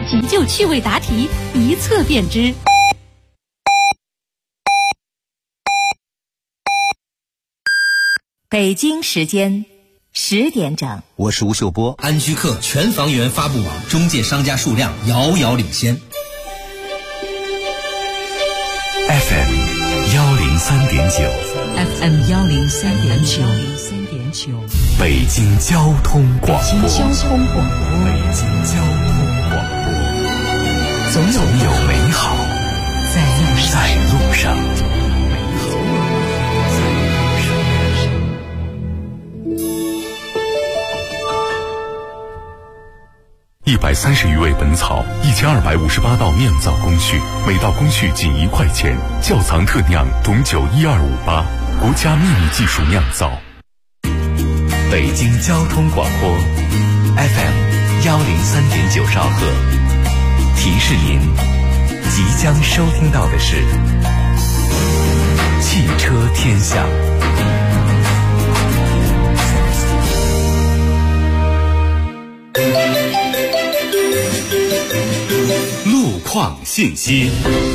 急救趣味答题，一测便知。北京时间10点整， 我是吴秀波。 安居客全房源发布网中介商家数量遥遥领先。 FM 103.9 FM 103.9， 北京交通广播。 北京交通广播，总有美好在路上。 130余味本草，1258道酿造工序，每道工序仅1块钱。窖藏特酿董酒12588，国家秘密技术酿造。 北京交通广播 FM 103.9兆赫，提示您即将收听到的是汽车天下。 路况信息。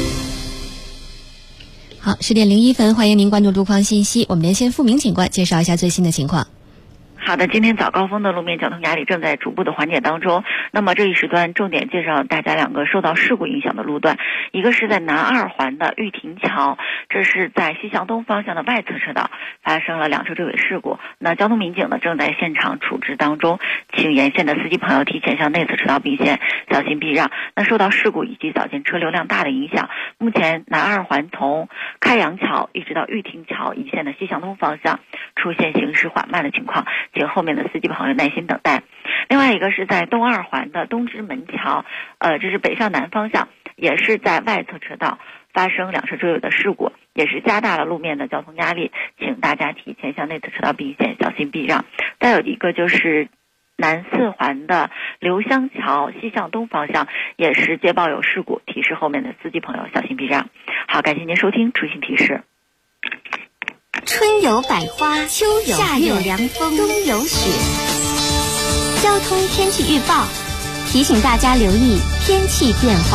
好，10点01分，欢迎您关注路况信息。我们连线付明警官介绍一下最新的情况。 好的，今天早高峰的路面交通压力正在逐步的缓解当中。那么这一时段重点介绍大家2个受到事故影响的路段，一个是在南二环的玉亭桥，这是在西向东方向的外侧车道发生了2车追尾事故。那交通民警呢正在现场处置当中，请沿线的司机朋友提前向内侧车道并线，小心避让。那受到事故以及早间车流量大的影响，目前南二环从开阳桥一直到玉亭桥一线的西向东方向出现行驶缓慢的情况，请后面的司机朋友耐心等待。另外一个是在东二环的东直门桥，这是北向南方向，也是在外侧车道发生2车追尾的事故，也是加大了路面的交通压力，请大家提前向内侧车道并线，小心避让。再有一个就是南4环的刘香桥西向东方向，也是接报有事故，提示后面的司机朋友小心避让。好，感谢您收听出行提示。 春有百花，秋有夏有凉风，冬有雪。交通天气预报提醒大家留意天气变化。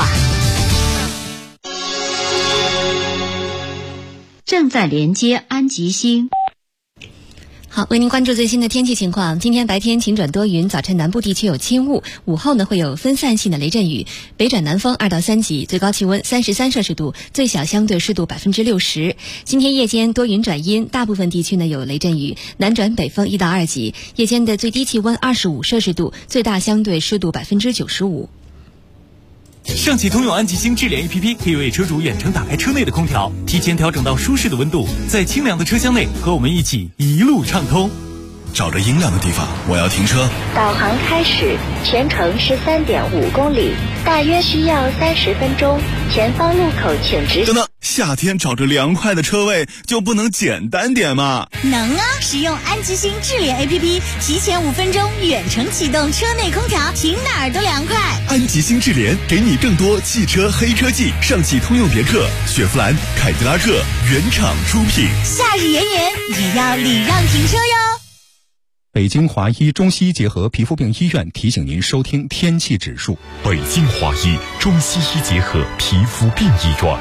正在连接安吉星。 好，为您关注最新的天气情况。今天白天晴转多云，早晨南部地区有轻雾，午后呢会有分散性的雷阵雨，北转南风2到3级，最高气温33摄氏度，最小相对湿度60%。今天夜间多云转阴，大部分地区呢有雷阵雨，南转北风1到2级，夜间的最低气温25摄氏度，最大相对湿度95%。 上汽通用安吉星智联 APP 可以为车主远程打开车内的空调，提前调整到舒适的温度，在清凉的车厢内和我们一起一路畅通。 找着阴凉的地方，我要停车。 导航开始，全程13.5公里，大约需要30分钟。前方路口请直行。 等等，夏天找着凉快的车位就不能简单点吗？ 能啊！使用安吉星智联 APP， 提前5分钟远程启动车内空调，停哪儿都凉快。 安吉星智联给你更多汽车黑科技，上汽通用别克、雪佛兰、凯迪拉克原厂出品。 夏日炎炎也要礼让停车哟。 北京华医中西医结合皮肤病医院提醒您收听天气指数。 北京华医中西医结合皮肤病医院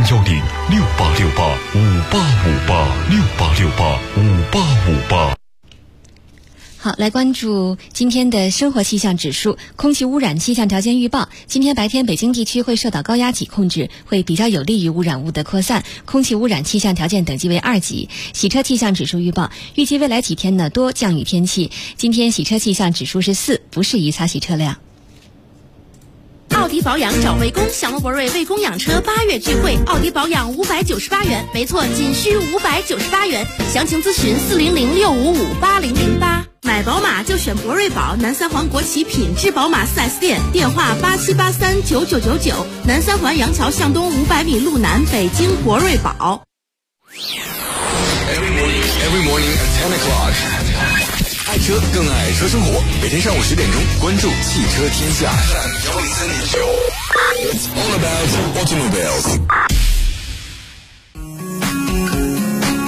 ，0106868585858，68685858。 好，来关注今天的生活气象指数。空气污染气象条件预报，今天白天北京地区会受到高压脊控制，会比较有利于污染物的扩散，空气污染气象条件等级为2级。洗车气象指数预报，预计未来几天呢多降雨天气，今天洗车气象指数是4，不适宜擦洗车辆。 奥迪保养找魏工，享乐博瑞魏工养车8月聚会，奥迪保养598元，没错，仅需598元。详情咨询40065580808。买宝马就选博瑞宝，南3环国企品质宝马4S店，电话87839999，南3环杨桥向东500米路南，北京博瑞宝。 Every morning at 10 o'clock。爱车更爱车生活，每天上午10点钟，关注汽车天下。It's all about automobiles。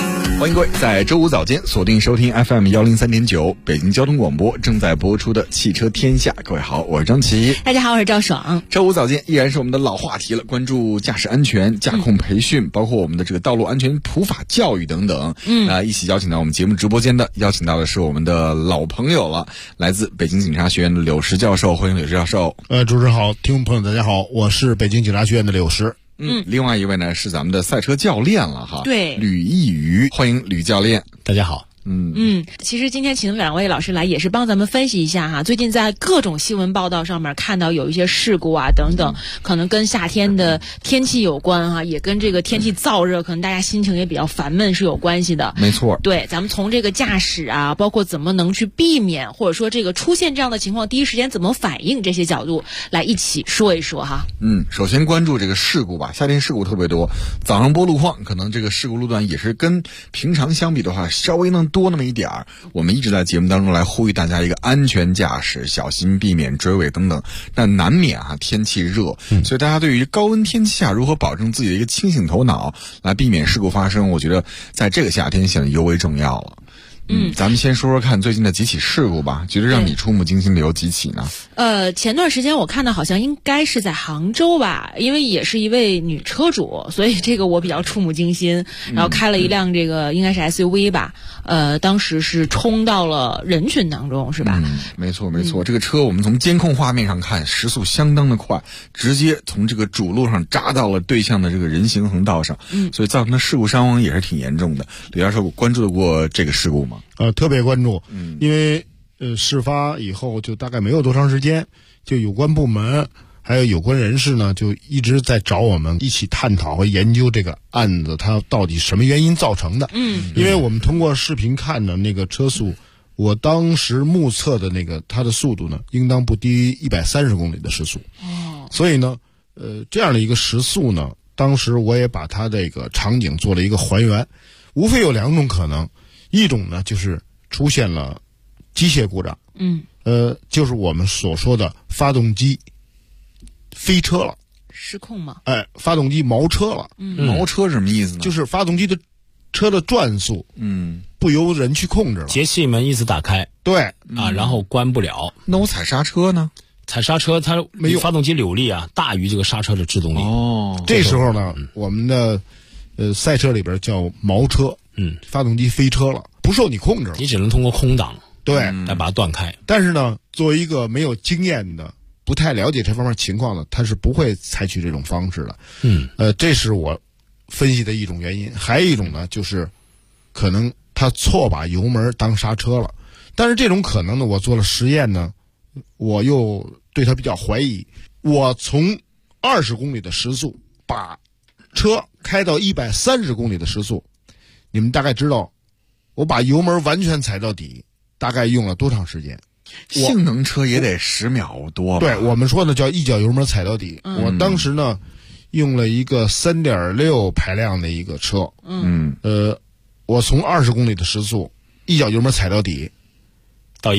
欢迎各位在周五早间锁定收听 FM103.9 北京交通广播正在播出的汽车天下。各位好，我是张琪。 大家好，我是赵爽。 周五早间依然是我们的老话题了，关注驾驶安全、驾控培训，包括我们的这个道路安全普法教育等等。一起邀请到我们节目直播间的，邀请到的是我们的老朋友了，来自北京警察学院的柳石教授。欢迎柳石教授。 主持人好，听众朋友大家好，我是北京警察学院的柳石。 另外一位呢是咱们的赛车教练了哈， 对， 吕义瑜，欢迎吕教练。 大家好。 其实今天请两位老师来也是帮咱们分析一下哈，最近在各种新闻报道上面看到有一些事故啊等等，可能跟夏天的天气有关哈，也跟这个天气燥热，可能大家心情也比较烦闷是有关系的。 没错， 对，咱们从这个驾驶啊，包括怎么能去避免，或者说这个出现这样的情况，第一时间怎么反应，这些角度来一起说一说哈。 首先关注这个事故吧，夏天事故特别多，早上播路况，可能这个事故路段也是跟平常相比的话，稍微能多那么一点儿。我们一直在节目当中来呼吁大家一个安全驾驶，小心避免追尾等等。但难免天气热，所以大家对于高温天气下如何保证自己的一个清醒头脑，来避免事故发生，我觉得在这个夏天显得尤为重要了。咱们先说说看最近的几起事故吧，觉得让你触目惊心的有几起呢？ 前段时间我看到好像应该是在杭州吧，因为也是一位女车主，所以这个我比较触目惊心。然后开了一辆这个应该是 SUV 吧，当时是冲到了人群当中，是吧？ 没错没错，这个车我们从监控画面上看，时速相当的快，直接从这个主路上扎到了对向的这个人行横道上，所以造成的事故伤亡也是挺严重的。吕教授关注过这个事故吗？ 特别关注，因为事发以后就大概没有多长时间，就有关部门还有有关人士呢，就一直在找我们一起探讨和研究这个案子它到底什么原因造成的。因为我们通过视频看的那个车速，我当时目测的那个它的速度呢，应当不低于130公里的时速。所以呢，这样的一个时速呢，当时我也把它这个场景做了一个还原，无非有两种可能。一种呢，就是出现了机械故障，就是我们所说的发动机飞车了， 失控吗？ 发动机毛车了。 毛车是什么意思呢？ 就是发动机的车的转速，不由人去控制了， 节气门一直打开， 对然后关不了。 那我踩刹车呢？ 踩刹车它没有，发动机扭力大于这个刹车的制动力。 这时候呢，我们的赛车里边叫毛车。发动机飞车了，不受你控制了， 你只能通过空挡对来把它断开。 但是呢，作为一个没有经验的、不太了解这方面情况的，他是不会采取这种方式的。这是我分析的一种原因。还有一种呢，就是可能他错把油门当刹车了。但是这种可能呢，我做了实验呢，我又对他比较怀疑。我从20公里的时速把车开到130公里的时速。你们大概知道我把油门完全踩到底大概用了多长时间？ 性能车也得10秒多吧？ 对，我们说的叫一脚油门踩到底。我当时呢用了一个 3.6 排量的一个车，我从20公里的时速一脚油门踩到底到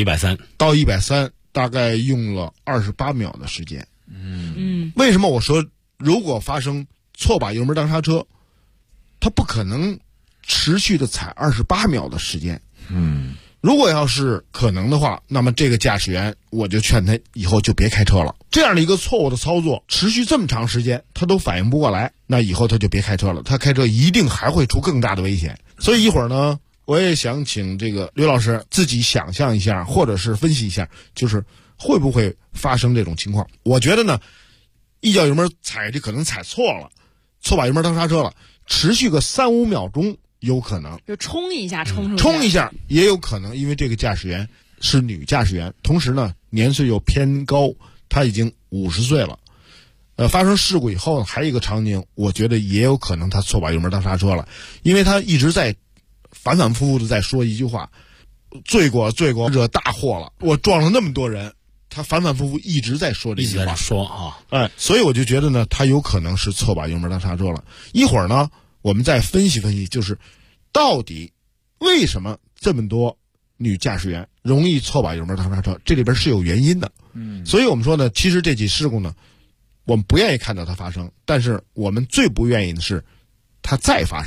130 大概用了28秒的时间。为什么我说如果发生错把油门当刹车，它不可能持续的踩28秒的时间。如果要是可能的话，那么这个驾驶员我就劝他以后就别开车了。这样的一个错误的操作持续这么长时间，他都反应不过来，那以后他就别开车了。他开车一定还会出更大的危险。所以一会儿呢，我也想请这个刘老师自己想象一下，或者是分析一下，就是会不会发生这种情况。我觉得呢，一脚油门踩可能踩错了，错把油门当刹车了，持续个3-5秒钟有可能， 就冲一下也有可能，因为这个驾驶员是女驾驶员，同时呢年岁又偏高，她已经50岁了。发生事故以后还有一个场景，我觉得也有可能她错把油门当刹车了，因为她一直在反反复复的在说一句话：罪过惹大祸了，我撞了那么多人。他反反复复一直在说这句话， 一直在说所以我就觉得呢，他有可能是错把油门当刹车了。一会儿呢，我们再分析分析，就是到底为什么这么多女驾驶员容易错把油门当刹车，这里边是有原因的。所以我们说呢，其实这起事故呢，我们不愿意看到它发生，但是我们最不愿意的是它再发生。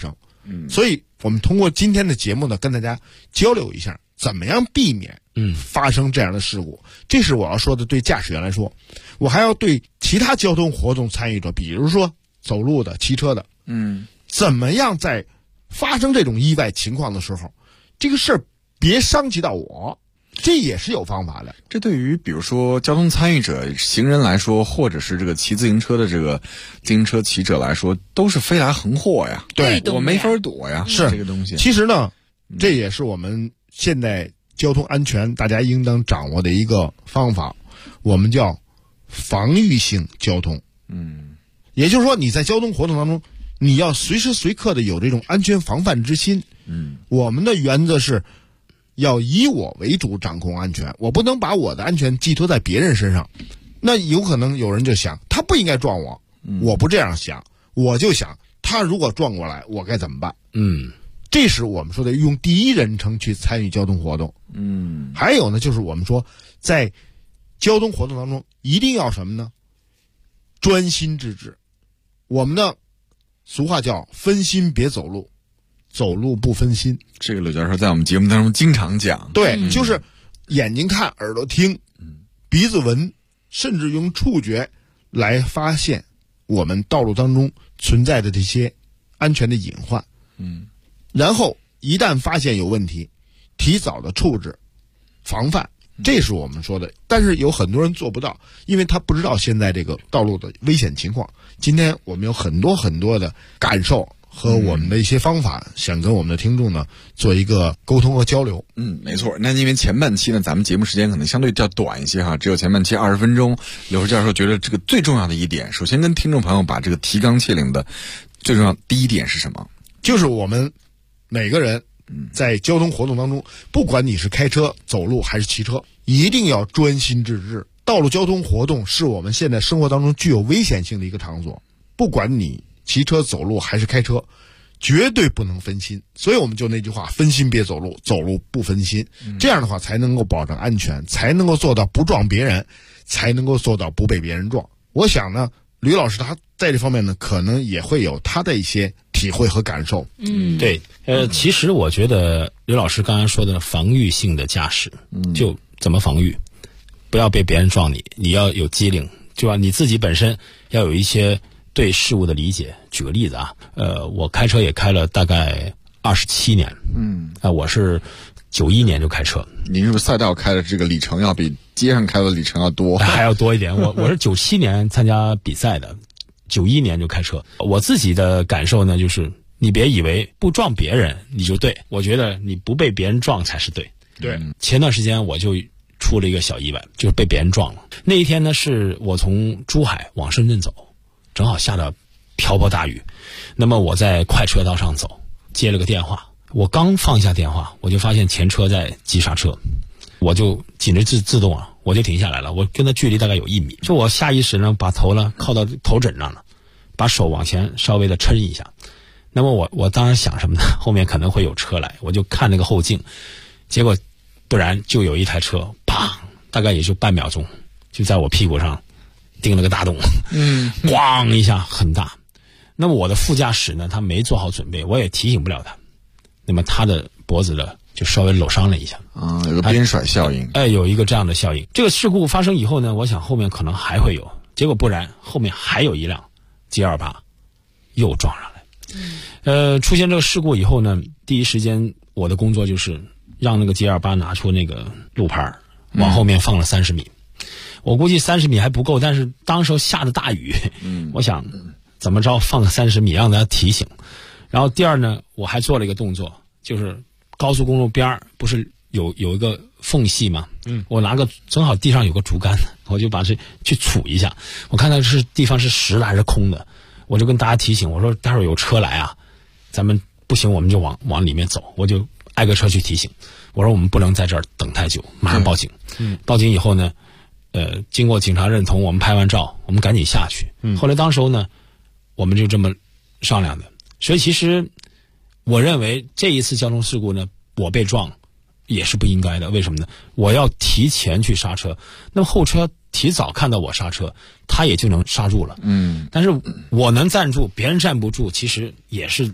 所以我们通过今天的节目呢，跟大家交流一下怎么样避免发生这样的事故。这是我要说的对驾驶员来说。我还要对其他交通活动参与者，比如说走路的、骑车的，怎么样在发生这种意外情况的时候，这个事儿别伤及到我，这也是有方法的。 这对于比如说交通参与者、行人来说，或者是这个骑自行车的这个自行车骑者来说，都是飞来横祸呀。 对， 我没法躲呀。 是这个东西。 其实呢，这也是我们现在交通安全大家应当掌握的一个方法，我们叫防御性交通。也就是说你在交通活动当中，你要随时随刻的有这种安全防范之心。我们的原则是要以我为主掌控安全，我不能把我的安全寄托在别人身上。那有可能有人就想他不应该撞我，我不这样想，我就想他如果撞过来我该怎么办。这是我们说的用第一人称去参与交通活动。还有呢，就是我们说在交通活动当中一定要什么呢？专心致志。我们的俗话叫分心别走路，走路不分心。 这个刘教授在我们节目当中经常讲。 对，就是眼睛看，耳朵听，鼻子闻，甚至用触觉来发现我们道路当中存在的这些安全的隐患。然后一旦发现有问题，提早的处置防范，这是我们说的。但是有很多人做不到，因为他不知道现在这个道路的危险情况。今天我们有很多很多的感受和我们的一些方法，想跟我们的听众呢做一个沟通和交流。 没错。那因为前半期呢，咱们节目时间可能相对较短一些哈，只有前半期20分钟。刘教授觉得这个最重要的一点，首先跟听众朋友把这个提纲挈领的最重要的第一点是什么？ 就是我们每个人在交通活动当中，不管你是开车、走路还是骑车，一定要专心致志。道路交通活动是我们现在生活当中具有危险性的一个场所，不管你骑车、走路还是开车，绝对不能分心。所以我们就那句话，分心别走路，走路不分心。这样的话才能够保证安全，才能够做到不撞别人，才能够做到不被别人撞。我想呢，吕老师他在这方面呢，可能也会有他的一些体会和感受。 对，其实我觉得吕老师刚才说的防御性的驾驶，就怎么防御？不要被别人撞你，你要有机灵，就吧？你自己本身要有一些对事物的理解。举个例子啊，我开车也开了大概27年，我是91年就开车。 您是不是赛道开的这个里程要比街上开的里程要多？ 还要多一点。我是97年参加比赛的，91年就开车。我自己的感受呢，就是你别以为不撞别人你就对，我觉得你不被别人撞才是对。 对， 前段时间我就出了一个小意外，就是被别人撞了。那一天呢，是我从珠海往深圳走，正好下了瓢泼大雨。那么我在快车道上走，接了个电话。我刚放下电话，我就发现前车在急刹车，我就紧着自动啊，我就停下来了。我跟他距离大概有1米，就我下意识呢，把头呢靠到头枕上了，把手往前稍微的抻一下。那么我当然想什么呢？后面可能会有车来，我就看那个后镜，结果不然就有一台车，砰，大概也就半秒钟，就在我屁股上钉了个大洞，咣一下很大。那么我的副驾驶呢，他没做好准备，我也提醒不了他，那么他的脖子呢就稍微搂伤了一下有个边甩效应。 有一个这样的效应。这个事故发生以后呢，我想后面可能还会有，结果不然后面还有一辆 G28 又撞上来。出现这个事故以后呢，第一时间我的工作就是让那个 G28 拿出那个路牌，往后面放了30米。我估计30米还不够，但是当时候下的大雨，我想怎么着放个30米让大家提醒。然后第二呢，我还做了一个动作，就是高速公路边不是有一个缝隙吗？我拿个正好地上有个竹竿，我就把这去杵一下，我看看是地方是实的还是空的，我就跟大家提醒，我说待会儿有车来啊，咱们不行我们就往里面走，我就挨个车去提醒，我说我们不能在这儿等太久，马上报警。报警以后呢，经过警察认同，我们拍完照，我们赶紧下去。后来当时候呢，我们就这么商量的。所以其实我认为这一次交通事故呢，我被撞也是不应该的。为什么呢？我要提前去刹车，那么后车提早看到我刹车，他也就能刹住了。但是我能站住，别人站不住，其实也是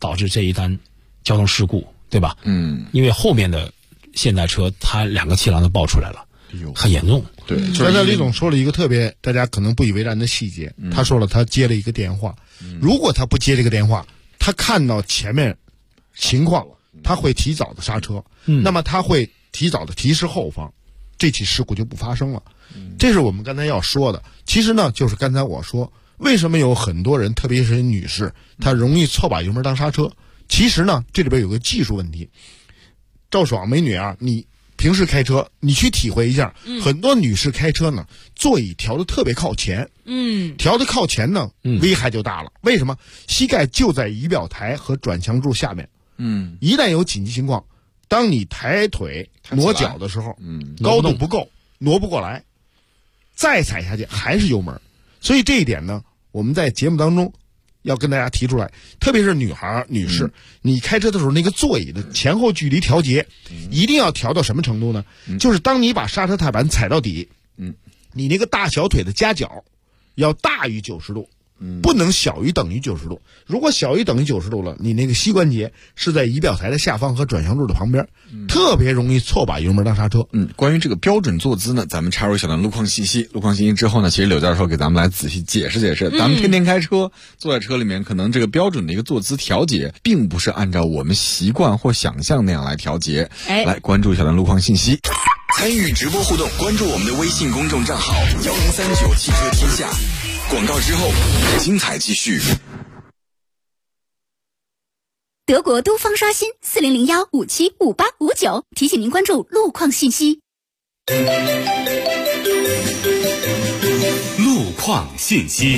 导致这一单交通事故，对吧？因为后面的现代车它2个气囊都爆出来了，很严重。 对，刚才李总说了一个特别大家可能不以为然的细节，他说了他接了一个电话，如果他不接这个电话，他看到前面情况，他会提早的刹车，那么他会提早的提示后方，这起事故就不发生了。这是我们刚才要说的。其实呢，就是刚才我说，为什么有很多人，特别是女士，她容易错把油门当刹车？其实呢，这里边有个技术问题。赵爽美女啊，你平时开车，你去体会一下，很多女士开车呢，座椅调得特别靠前，调得靠前呢，危害就大了。为什么？膝盖就在仪表台和转向柱下面，一旦有紧急情况，当你抬腿挪脚的时候，高度不够，挪不过来，再踩下去还是油门。所以这一点呢，我们在节目当中要跟大家提出来，特别是女士，你开车的时候那个座椅的前后距离调节，一定要调到什么程度呢？就是当你把刹车踏板踩到底，你那个大小腿的夹角要大于90度，不能小于等于90度。如果小于等于90度了，你那个膝关节是在仪表台的下方和转向柱的旁边，特别容易错把油门当刹车。 关于这个标准坐姿呢，咱们插入小段路况信息。路况信息之后呢，其实柳教授给咱们来仔细解释解释。咱们天天开车，坐在车里面，可能这个标准的一个坐姿调节，并不是按照我们习惯或想象那样来调节。来关注小段路况信息。 参与直播互动，关注我们的微信公众账号1039汽车天下。广告之后，精彩继续。 德国都方刷新4001575859，提醒您关注路况信息。 路况信息。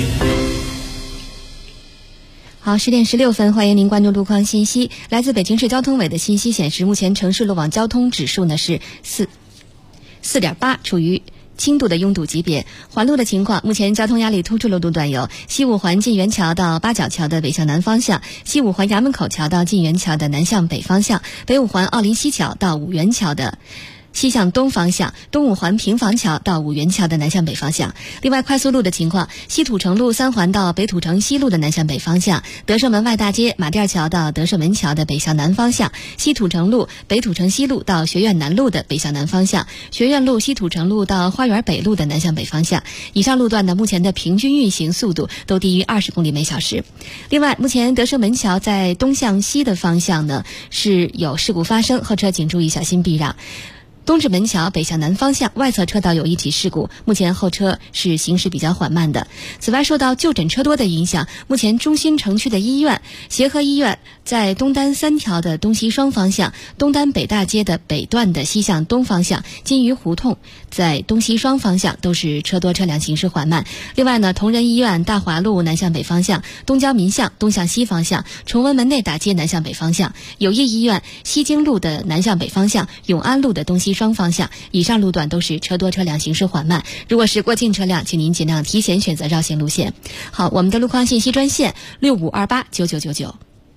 好，10点16分，欢迎您关注路况信息。来自北京市交通委的信息显示，目前城市路网交通指数呢是4.8，处于轻度的拥堵级别。环路的情况，目前交通压力突出的路段有西五环晋源桥到八角桥的北向南方向，西五环衙门口桥到晋源桥的南向北方向，北五环奥林西桥到五原桥的西向东方向，东五环平房桥到五原桥的南向北方向。另外，快速路的情况，西土城路3环到北土城西路的南向北方向，德胜门外大街马甸桥到德胜门桥的北向南方向，西土城路北土城西路到学院南路的北向南方向，学院路西土城路到花园北路的南向北方向。以上路段呢，目前的平均运行速度都低于20公里每小时。另外，目前德胜门桥在东向西的方向呢是有事故发生，后车请注意小心避让。东直门桥北向南方向外侧车道有一起事故，目前后车是行驶比较缓慢的。此外，受到就诊车多的影响，目前中心城区的医院协和医院在东单3条的东西双方向，东单北大街的北段的西向东方向，金鱼胡同在东西双方向都是车多车辆行驶缓慢。另外呢，同仁医院大华路南向北方向，东交民巷东向西方向，崇文门内大街南向北方向，友谊医院西京路的南向北方向，永安路的东西双方向，以上路段都是车多车辆行驶缓慢。如果是过境车辆，请您尽量提前选择绕行路线。好，我们的路况信息专线65289999。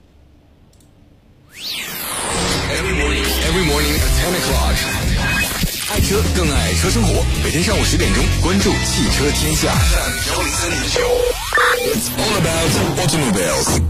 Every morning at 10 o'clock， 爱车更爱车生活。每天上午10点钟，关注汽车天下。It's all about automobiles。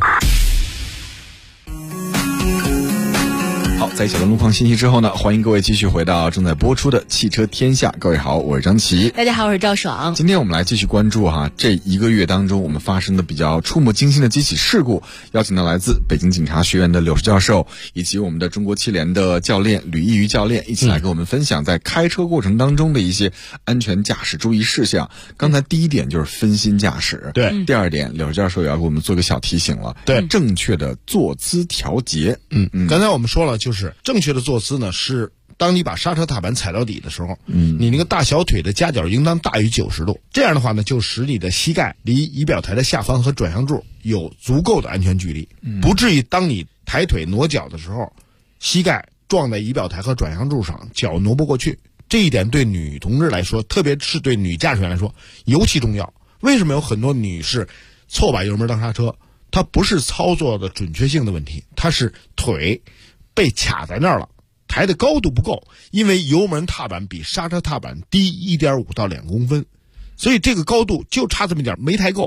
好，在小段路况信息之后呢，欢迎各位继续回到正在播出的汽车天下。各位好，我是张琪。 大家好，我是赵爽。 今天我们来继续关注这1个月当中我们发生的比较触目惊心的几起事故，邀请到来自北京警察学院的柳教授以及我们的中国汽联的教练吕一瑜教练一起来跟我们分享在开车过程当中的一些安全驾驶注意事项。刚才第一点就是分心驾驶， 对。 第二点，柳教授也要给我们做个小提醒了， 对， 正确的坐姿调节。 刚才我们说了，就是正确的坐姿呢，是当你把刹车踏板踩到底的时候，你那个大小腿的夹角应当大于90度。这样的话呢，就使你的膝盖离仪表台的下方和转向柱有足够的安全距离，不至于当你抬腿挪脚的时候，膝盖撞在仪表台和转向柱上，脚挪不过去。这一点对女同志来说，特别是对女驾驶员来说尤其重要。为什么有很多女士错把油门当刹车？它不是操作的准确性的问题，它是腿被卡在那儿了，抬的高度不够，因为油门踏板比刹车踏板低1.5到2公分，所以这个高度就差这么点没抬够，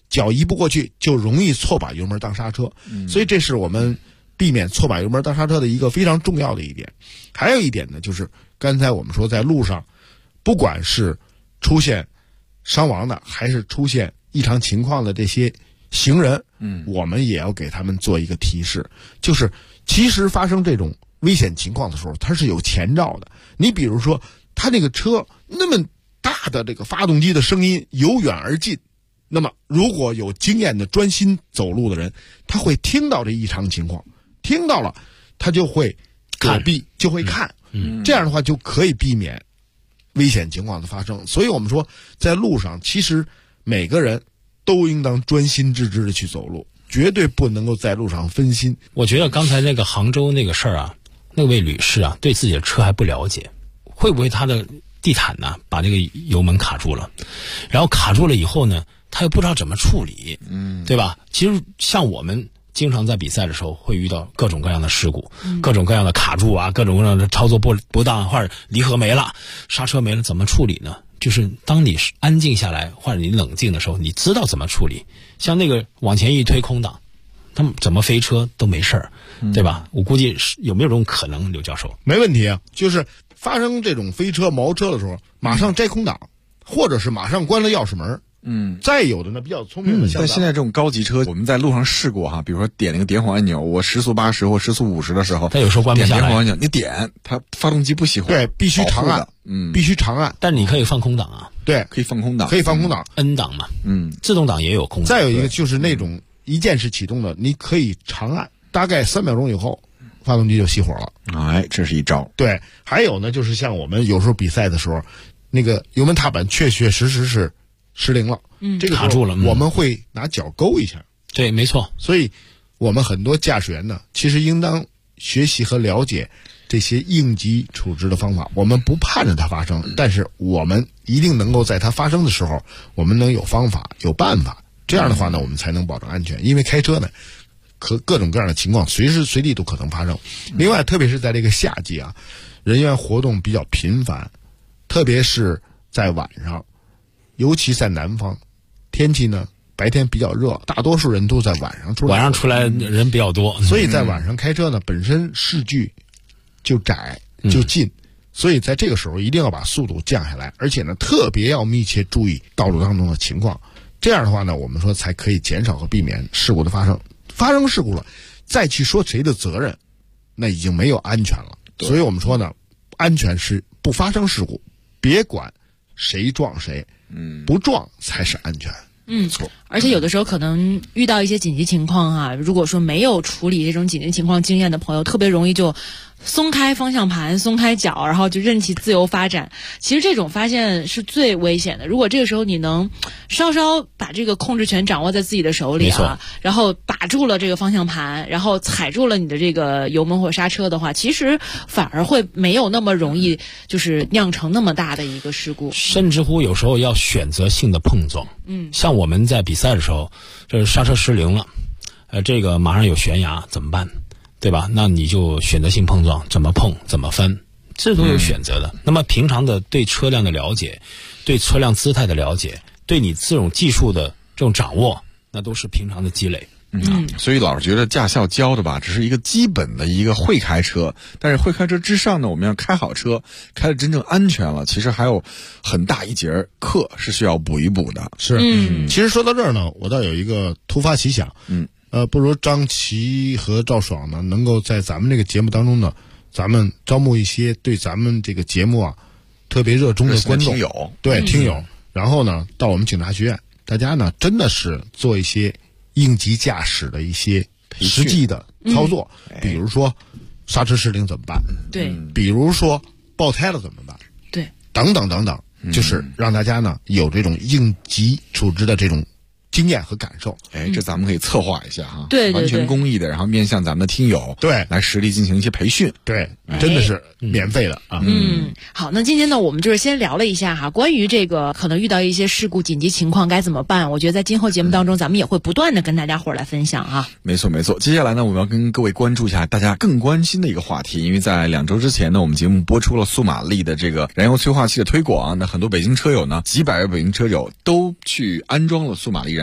脚移不过去，就容易错把油门当刹车。所以这是我们避免错把油门当刹车的一个非常重要的一点。还有一点呢，就是刚才我们说在路上，不管是出现伤亡的，还是出现异常情况的这些行人，我们也要给他们做一个提示，就是其实发生这种危险情况的时候，它是有前兆的。你比如说，他那个车那么大的这个发动机的声音由远而近，那么如果有经验的专心走路的人，他会听到这异常情况，听到了他就会躲避，就会看，这样的话就可以避免危险情况的发生。所以我们说，在路上其实每个人都应当专心致志的去走路，绝对不能够在路上分心。 我觉得刚才那个杭州那个事儿啊，那位女士啊，对自己的车还不了解，会不会她的地毯呢把这个油门卡住了，然后卡住了以后呢，她又不知道怎么处理，对吧？其实像我们经常在比赛的时候会遇到各种各样的事故，各种各样的卡住啊，各种各样的操作不当，或者离合没了，刹车没了，怎么处理呢？就是当你安静下来或者你冷静的时候，你知道怎么处理。像那个往前一推空挡，他们怎么飞车都没事儿，对吧？我估计有没有这种可能，刘教授？ 没问题啊，就是发生这种飞车毛车的时候，马上摘空挡，或者是马上关了钥匙门。再有的呢，比较聪明的， 但现在这种高级车，我们在路上试过哈，比如说点那个点火按钮，我时速80或时速50的时候， 它有时候关不下来。 点火按钮，你点它发动机不喜欢， 对，必须长按，必须长按。 但你可以放空挡啊， 对， 可以放空挡， 可以放空挡 ，N 档嘛，自动挡也有空挡。 再有一个就是那种一键式启动的，你可以长按，大概3秒钟以后，发动机就熄火了。 哎，这是一招。 对，还有呢，就是像我们有时候比赛的时候，那个油门踏板确实是失灵了，这个卡住了， 我们会拿脚勾一下。 对，没错。 所以我们很多驾驶员呢，其实应当学习和了解这些应急处置的方法。我们不盼着它发生，但是我们一定能够在它发生的时候，我们能有方法、有办法。这样的话呢，我们才能保证安全。因为开车呢，各种各样的情况随时随地都可能发生。另外，特别是在这个夏季啊，人员活动比较频繁，特别是在晚上。尤其在南方，天气呢白天比较热，大多数人都在晚上出来。 晚上出来人比较多， 所以在晚上开车呢，本身视距就窄就近，所以在这个时候一定要把速度降下来，而且呢特别要密切注意道路当中的情况。这样的话呢，我们说才可以减少和避免事故的发生。发生事故了，再去说谁的责任，那已经没有安全了。所以我们说呢，安全是不发生事故，别管谁撞谁。不撞才是安全。 错。而且有的时候可能遇到一些紧急情况啊，如果说没有处理这种紧急情况经验的朋友，特别容易就松开方向盘、松开脚，然后就任其自由发展。其实这种发现是最危险的。如果这个时候你能稍稍把这个控制权掌握在自己的手里啊，然后把住了这个方向盘，然后踩住了你的这个油门或刹车的话，其实反而会没有那么容易就是酿成那么大的一个事故。 甚至乎有时候要选择性的碰撞。像我们在比赛的时候，这刹车失灵了，这个马上有悬崖怎么办？对吧？那你就选择性碰撞，怎么碰怎么分，这都有选择的。那么平常的对车辆的了解，对车辆姿态的了解，对你这种技术的这种掌握，那都是平常的积累。 所以老是觉得驾校教的吧，只是一个基本的一个会开车，但是会开车之上呢，我们要开好车，开得真正安全了，其实还有很大一节课是需要补一补的。 是，其实说到这儿呢，我倒有一个突发奇想，不如张琪和赵爽呢，能够在咱们这个节目当中呢，咱们招募一些对咱们这个节目啊特别热衷的观众，听友，然后呢，到我们警察学院，大家呢真的是做一些应急驾驶的一些实际的操作，比如说刹车失灵怎么办？ 对， 比如说爆胎了怎么办？ 对， 等等等等，就是让大家呢有这种应急处置的这种经验和感受。 这咱们可以策划一下哈， 对， 完全公益的，然后面向咱们的听友， 对， 来实地进行一些培训， 对，真的是免费的啊。 好，那今天呢，我们就是先聊了一下哈，关于这个可能遇到一些事故紧急情况该怎么办，我觉得在今后节目当中，咱们也会不断的跟大家伙来分享啊。 没错没错，接下来呢，我们要跟各位关注一下大家更关心的一个话题，因为在2周之前呢，我们节目播出了速马力的这个燃油催化器的推广，那很多北京车友呢，几百位北京车友都去安装了速马力燃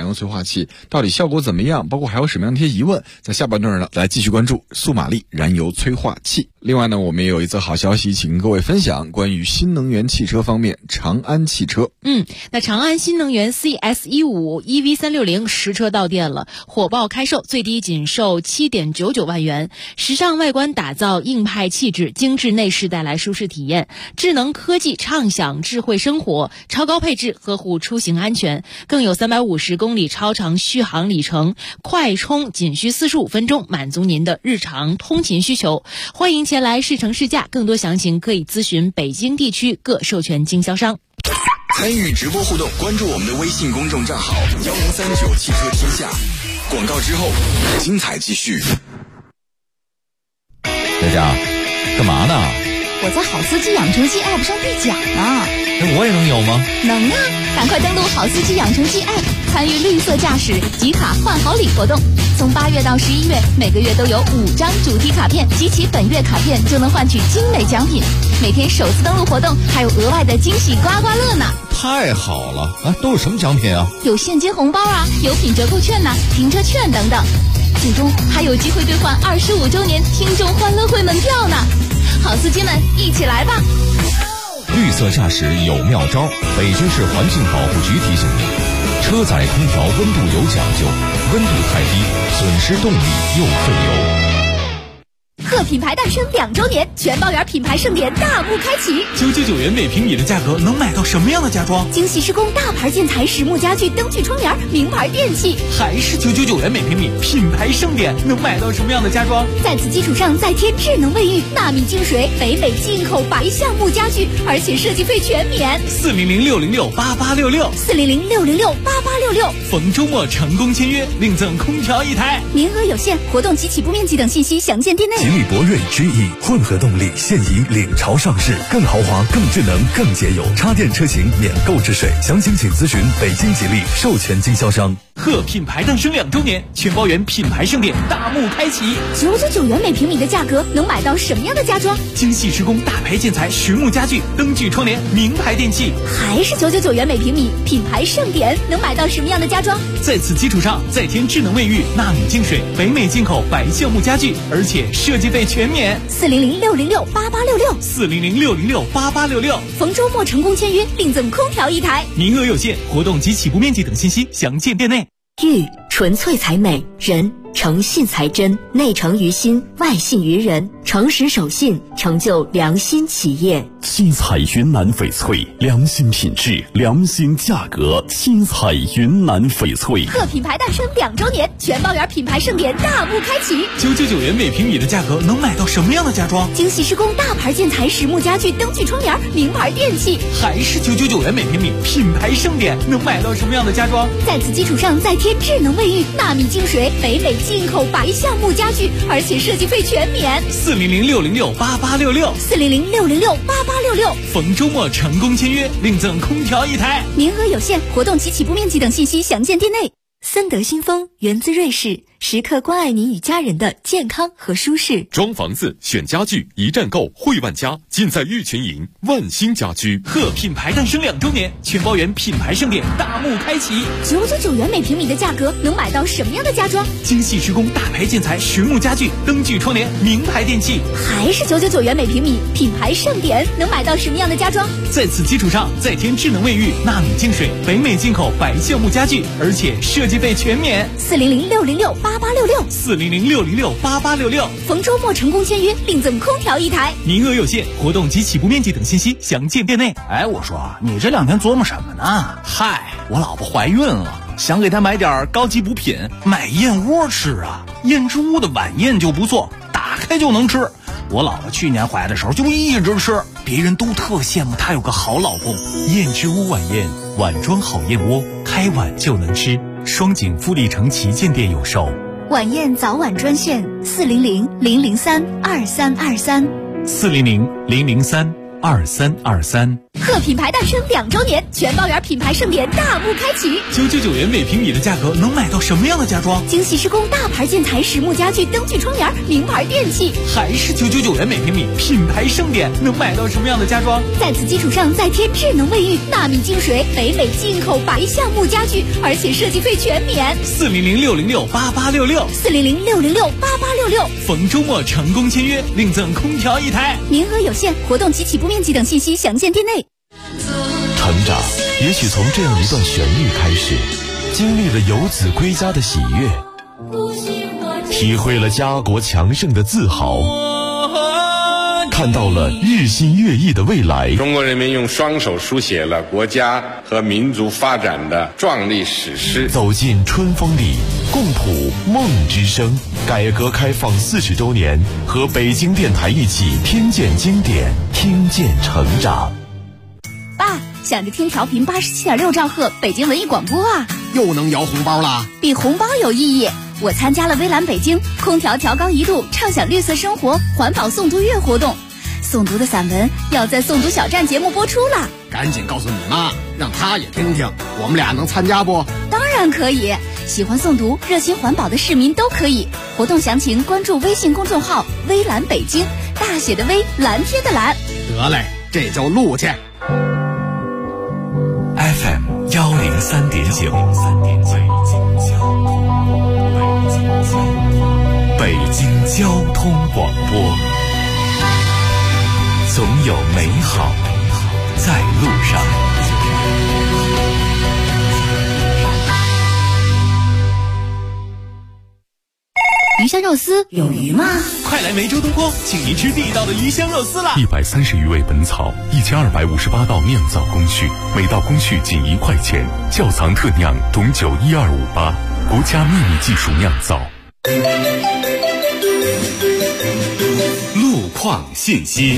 燃油催化器到底效果怎么样，包括还有什么样的一些疑问，在下半段呢来继续关注速马力燃油催化器。另外呢，我们也有一则好消息，请跟各位分享关于新能源汽车方面，长安汽车。 那长安新能源 CS15 EV360 实车到店了，火爆开售，最低仅售7.99万元。时尚外观打造硬派气质，精致内饰带来舒适体验，智能科技畅享智慧生活，超高配置呵护出行安全，更有350公里超长续航里程，快充仅需45分钟，满足您的日常通勤需求。欢迎前来试乘试驾，更多详情可以咨询北京地区各授权经销商。 参与直播互动，关注我们的微信公众账号1039汽车天下。广告之后，精彩继续。 佳佳，干嘛呢？ 我在好司机养成记 App 上兑奖呢。 那我也能有吗？ 能啊！赶快登录好司机养成记 App， 参与绿色驾驶集卡换好礼活动。从8月到11月，每个月都有5张主题卡片，集齐本月卡片就能换取精美奖品。每天首次登录活动还有额外的惊喜刮刮乐呢！ 太好了啊！都有什么奖品啊？ 有现金红包啊，有品折扣券呐、停车券等等。最终还有机会兑换25周年听众欢乐会门票呢！好司机们，一起来吧！ 绿色驾驶有妙招，北京市环境保护局提醒您：车载空调温度有讲究，温度太低，损失动力又费油。 贺品牌诞生2周年，全包圆品牌盛典大幕开启。 999元每平米的价格能买到什么样的家装？ 精细施工大牌建材、实木家具、灯具窗帘、名牌电器， 还是999元每平米，品牌盛典能买到什么样的家装？ 在此基础上再添智能卫浴、纳米净水、北美进口白橡木家具，而且设计费全免。 400-606-8866，400-606-8866，逢周末成功签约，另赠空调1台， 名额有限，活动及起步面积等信息详见店内。 吉利博瑞 GE 混合动力现已领潮上市，更豪华、更智能、更节油，插电车型免购置税，详情请咨询北京吉利授权经销商。 贺品牌诞生2周年，全包圆品牌盛典大幕开启。 999元每平米的价格能买到什么样的家装？ 精细施工大牌建材、实木家具、灯具窗帘、名牌电器， 还是999元每平米，品牌盛典能买到什么样的家装？ 在此基础上再添智能卫浴、纳米净水、北美进口白橡木家具，而且设计费全免。 400-606-8866，400-606-8866，逢周末成功签约，另赠空调1台， 名额有限，活动及起步面积等信息详见店内。 玉纯粹才美，人诚信才真，内诚于心，外信于人，诚实守信，成就良心企业。 七彩云南翡翠，良心品质，良心价格。七彩云南翡翠。 贺品牌诞生2周年，全包圆品牌盛典大幕开启。 999元每平米的价格能买到什么样的家装？ 精细施工大牌建材、实木家具、灯具窗帘、名牌电器， 还是999元每平米，品牌盛典能买到什么样的家装？ 在此基础上再添智能卫浴、纳米净水、北美进口白橡木家具，而且设计费全免。 400-606-8866，400-606-8866，逢周末成功签约，另赠空调1台， 名额有限，活动及起步面积等信息详见店内。森德新风源自瑞士，时刻关爱您与家人的健康和舒适。 装房子选家具，一站购汇万家，尽在玉泉营万兴家居。 贺品牌诞生2周年，全包圆品牌盛典大幕开启。 999元每平米的价格能买到什么样的家装？ 精细施工大牌建材、实木家具、灯具窗帘、名牌电器， 还是999元每平米，品牌盛典能买到什么样的家装？ 在此基础上再添智能卫浴、纳米净水、北美进口白橡木家具，而且设计费全免。 400-606-8866，400-606-8866，逢周末成功签约，另赠空调1台， 名额有限，活动及起步面积等信息详见店内。 哎，我说你这2天琢磨什么呢？嗨，我老婆怀孕了，想给她买点高级补品，买燕窝吃啊。燕之屋的晚宴就不错，打开就能吃。我老婆去年怀的时候就一直吃，别人都特羡慕她有个好老公。 燕之屋晚宴，碗装好燕窝，开碗就能吃。双井富力城旗舰店有售。 晚宴早晚专线400-003-2323， 400-003-2323。 2323。 贺品牌诞生2周年，全包园品牌盛典大幕开启。 999元每平米的价格能买到什么样的家装？ 精细施工大牌建材、实木家具、灯具窗帘、名牌电器。 还是999元每平米，品牌盛典能买到什么样的家装？ 在此基础上再添智能卫浴、纳米净水、北美进口白橡木家具，而且设计费全免。 400-606-8866，400-606-8866。逢周末成功签约，另赠空调1台， 名额有限，活动及起步面积等信息详见店内。 成长也许从这样一段旋律开始，经历了游子归家的喜悦，体会了家国强盛的自豪，看到了日新月异的未来。 中国人民用双手书写了国家和民族发展的壮丽史诗。 走进春风里，共谱梦之声。改革开放40周年，和北京电台一起听见经典，听见成长。 爸，想着听调频87.6兆赫北京文艺广播啊， 又能摇红包啦！ 比红包有意义。我参加了微蓝北京空调调高1度，畅享绿色生活环保诵读月活动。诵读的散文要在诵读小站节目播出了， 赶紧告诉你妈，让她也听听。我们俩能参加不？ 当然可以，喜欢诵读、热心环保的市民都可以。活动详情关注微信公众号“微蓝北京”，大写的微，蓝天的蓝。 得嘞，这就录去。 FM 103.9，北京交通广播，总有美好在路上。 鱼香肉丝有鱼吗？ 快来梅州东坡，请您吃地道的鱼香肉丝啦 ！130余味本草，1258道酿造工序，每道工序仅1块钱，窖藏特酿董酒12588，国家秘密技术酿造。 路况信息。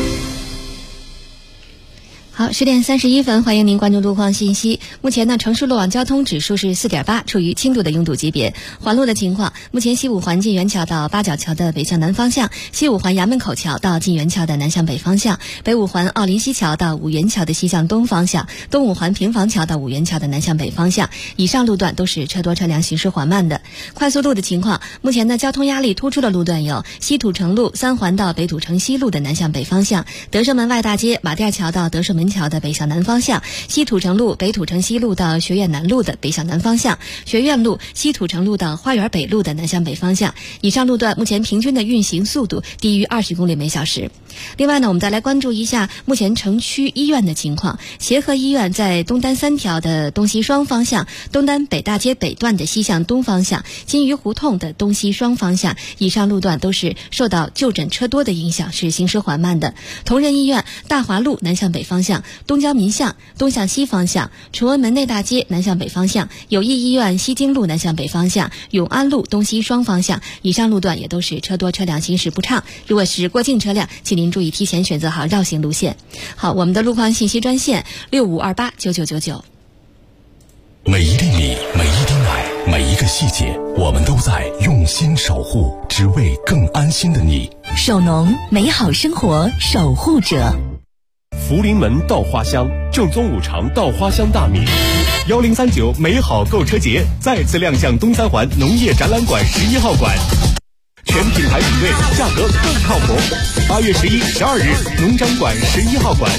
好，10点31分，欢迎您关注路况信息。目前呢，城市路网交通指数是4.8，处于轻度的拥堵级别。环路的情况，目前西五环晋源桥到八角桥的北向南方向，西五环衙门口桥到晋源桥的南向北方向，北五环奥林西桥到五原桥的西向东方向，东五环平房桥到五原桥的南向北方向。以上路段都是车多车辆行驶缓慢的。快速路的情况，目前呢，交通压力突出的路段有西土城路3环到北土城西路的南向北方向，德胜门外大街马甸桥到德胜门桥的北向南方向，西土城路北土城西路到学院南路的北向南方向，学院路西土城路到花园北路的南向北方向。以上路段目前平均的运行速度低于20公里每小时。另外呢，我们再来关注一下目前城区医院的情况。协和医院在东单3条的东西双方向，东单北大街北段的西向东方向，金鱼胡同的东西双方向，以上路段都是受到就诊车多的影响，是行驶缓慢的。同仁医院大华路南向北方向，东交民巷东向西方向，崇文门内大街南向北方向，友谊医院西京路南向北方向，永安路东西双方向，以上路段也都是车多车辆行驶不畅。如果是过境车辆，请您注意提前选择好绕行路线。好，我们的路况信息专线65289999。 每一粒米，每一滴奶，每一个细节，我们都在用心守护，只为更安心的你。 守农，美好生活守护者。 福临门稻花香，正宗五常稻花香大米。1039美好购车节再次亮相东三环农业展览馆11号馆，全品牌比对，价格更靠谱。8月11、12日，农展馆11号馆。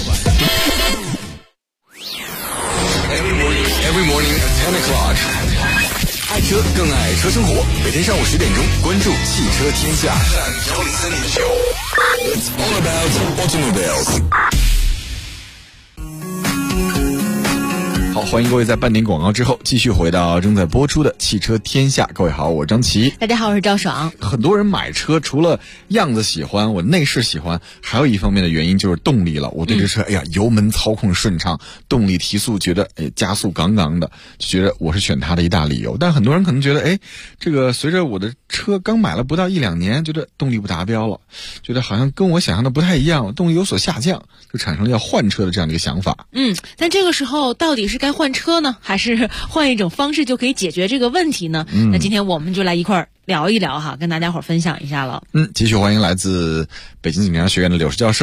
Every morning at 10 o'clock， 爱车更爱车生活。每天上午10点钟，关注汽车天下。It's all about automobiles。 好，欢迎各位在半点广告之后继续回到正在播出的汽车天下。各位好，我是张琪。 大家好，我是赵爽。 很多人买车除了样子喜欢，我内饰喜欢，还有一方面的原因就是动力了。我对这车，油门操控顺畅，动力提速觉得加速杠杠的，就觉得我是选它的一大理由。但很多人可能觉得，这个随着我的车刚买了不到1-2年，觉得动力不达标了，觉得好像跟我想象的不太一样，动力有所下降，就产生了要换车的这样的一个想法。 但这个时候到底是该换车呢，还是换一种方式就可以解决这个问题呢？那今天我们就来一块儿聊一聊哈，跟大家伙分享一下了。 继续欢迎来自北京警察学院的柳石教授。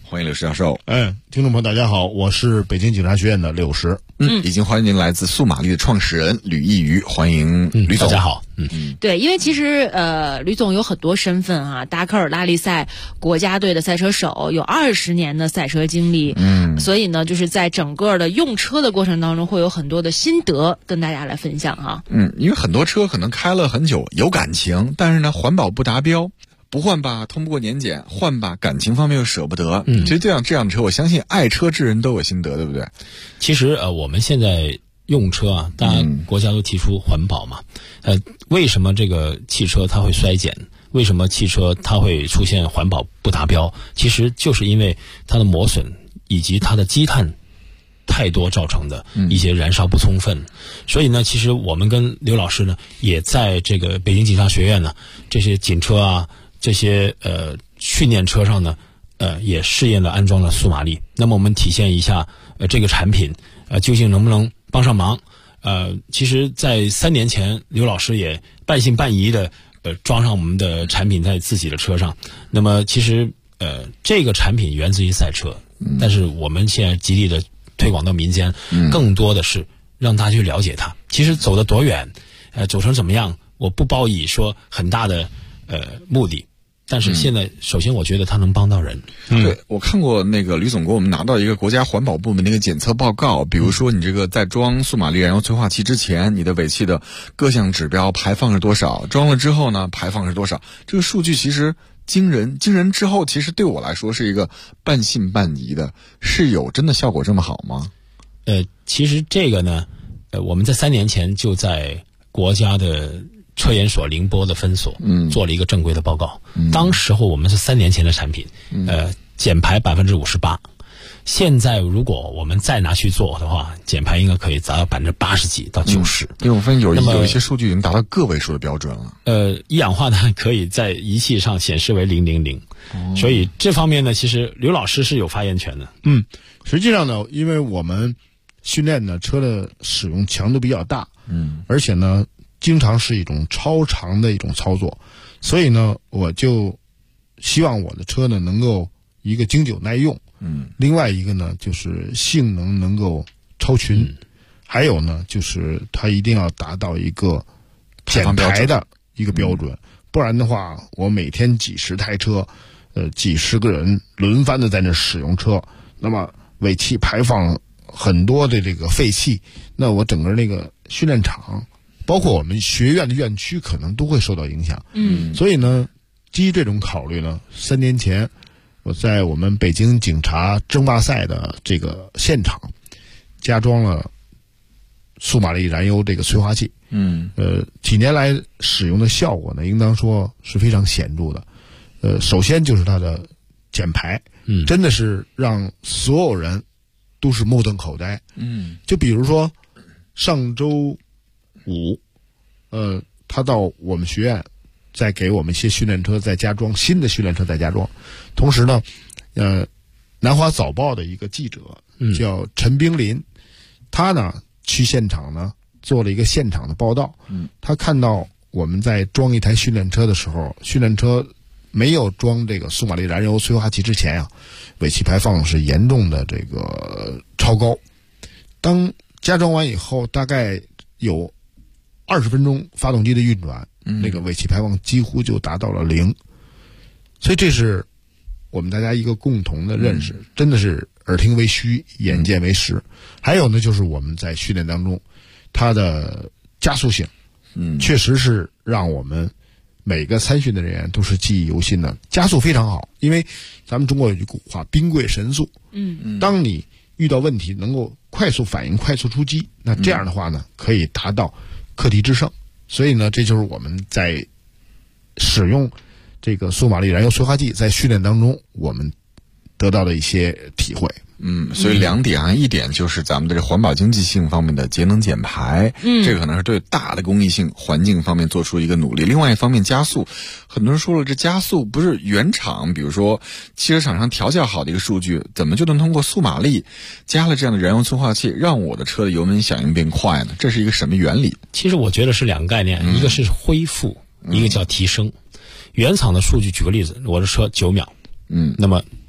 欢迎柳石教授。 听众朋友大家好，我是北京警察学院的柳石。 已经欢迎您来自速马力的创始人吕义瑜，欢迎吕总。 大家好。 对，因为其实吕总有很多身份啊，达喀尔拉力赛国家队的赛车手，有20年的赛车经历。所以呢，就是在整个的用车的过程当中，会有很多的心得跟大家来分享哈。 因为很多车可能开了很久，有感情，但是呢，环保不达标。不换吧，通不过年检；换吧，感情方面又舍不得。其实这样的车，我相信爱车之人都有心得，对不对？ 其实我们现在用车啊，当然国家都提出环保嘛。为什么这个汽车它会衰减？为什么汽车它会出现环保不达标？其实就是因为它的磨损以及它的积碳太多造成的一些燃烧不充分。所以呢，其实我们跟刘老师呢，也在这个北京警察学院呢，这些警车啊。这些训练车上呢，也试验了安装了速马力。那么我们体现一下这个产品究竟能不能帮上忙？其实，在3年前，刘老师也半信半疑的装上我们的产品在自己的车上。那么其实这个产品源自于赛车，但是我们现在极力的推广到民间，更多的是让大家去了解它。其实走得多远，走成怎么样，我不抱以说很大的目的。但是现在，首先我觉得它能帮到人。 对，我看过那个吕总给我们拿到一个国家环保部门的一个检测报告，比如说你这个在装速马力燃油催化器之前，你的尾气的各项指标排放是多少，装了之后呢排放是多少，这个数据其实惊人之后，其实对我来说是一个半信半疑的，是有真的效果这么好吗？ 其实这个呢，我们在3年前就在国家的车研所宁波的分所做了一个正规的报告。当时候我们是3年前的产品，减排58%。现在如果我们再拿去做的话，减排应该可以达到80%几到90%。 因为我发现有一些数据已经达到个位数的标准了。 一氧化碳可以在仪器上显示为000，所以这方面呢，其实刘老师是有发言权的。 实际上呢，因为我们训练的车的使用强度比较大，而且呢，经常是一种超长的一种操作，所以呢，我就希望我的车呢能够一个经久耐用，另外一个呢就是性能能够超群，还有呢就是它一定要达到一个减排的一个标准，不然的话，我每天几十台车，几十个人轮番的在那使用车，那么尾气排放很多的这个废气，那我整个那个训练场，包括我们学院的院区可能都会受到影响。所以呢，基于这种考虑呢，3年前我在我们北京警察争霸赛的这个现场加装了速马力燃油这个催化器。几年来使用的效果呢，应当说是非常显著的。首先就是它的减排，真的是让所有人都是目瞪口呆。就比如说上周5，他到我们学院，再给我们一些训练车再加装新的训练车再加装。同时呢，南华早报的一个记者叫陈冰林，他呢去现场呢做了一个现场的报道。他看到我们在装一台训练车的时候，训练车没有装这个速马力燃油催化器之前啊，尾气排放是严重的这个超高。当加装完以后，大概有20分钟发动机的运转，那个尾气排放几乎就达到了0。所以这是我们大家一个共同的认识，真的是耳听为虚，眼见为实。还有呢，就是我们在训练当中，它的加速性，确实是让我们每个参训的人员都是记忆犹新的，加速非常好。因为咱们中国有句古话，兵贵神速。当你遇到问题能够快速反应、快速出击，那这样的话呢，可以达到克敌制胜。所以呢，这就是我们在使用这个速马力燃油催化剂在训练当中我们得到的一些体会。 所以2点啊，一点就是咱们的这环保经济性方面的节能减排，这个可能是对大的公益性环境方面做出一个努力。另外一方面加速，很多人说了，这加速不是原厂，比如说汽车厂商调教好的一个数据，怎么就能通过速马力加了这样的燃油催化器，让我的车的油门响应变快呢？这是一个什么原理？ 其实我觉得是2个概念，一个是恢复，一个叫提升。原厂的数据，举个例子，我的车9秒，那么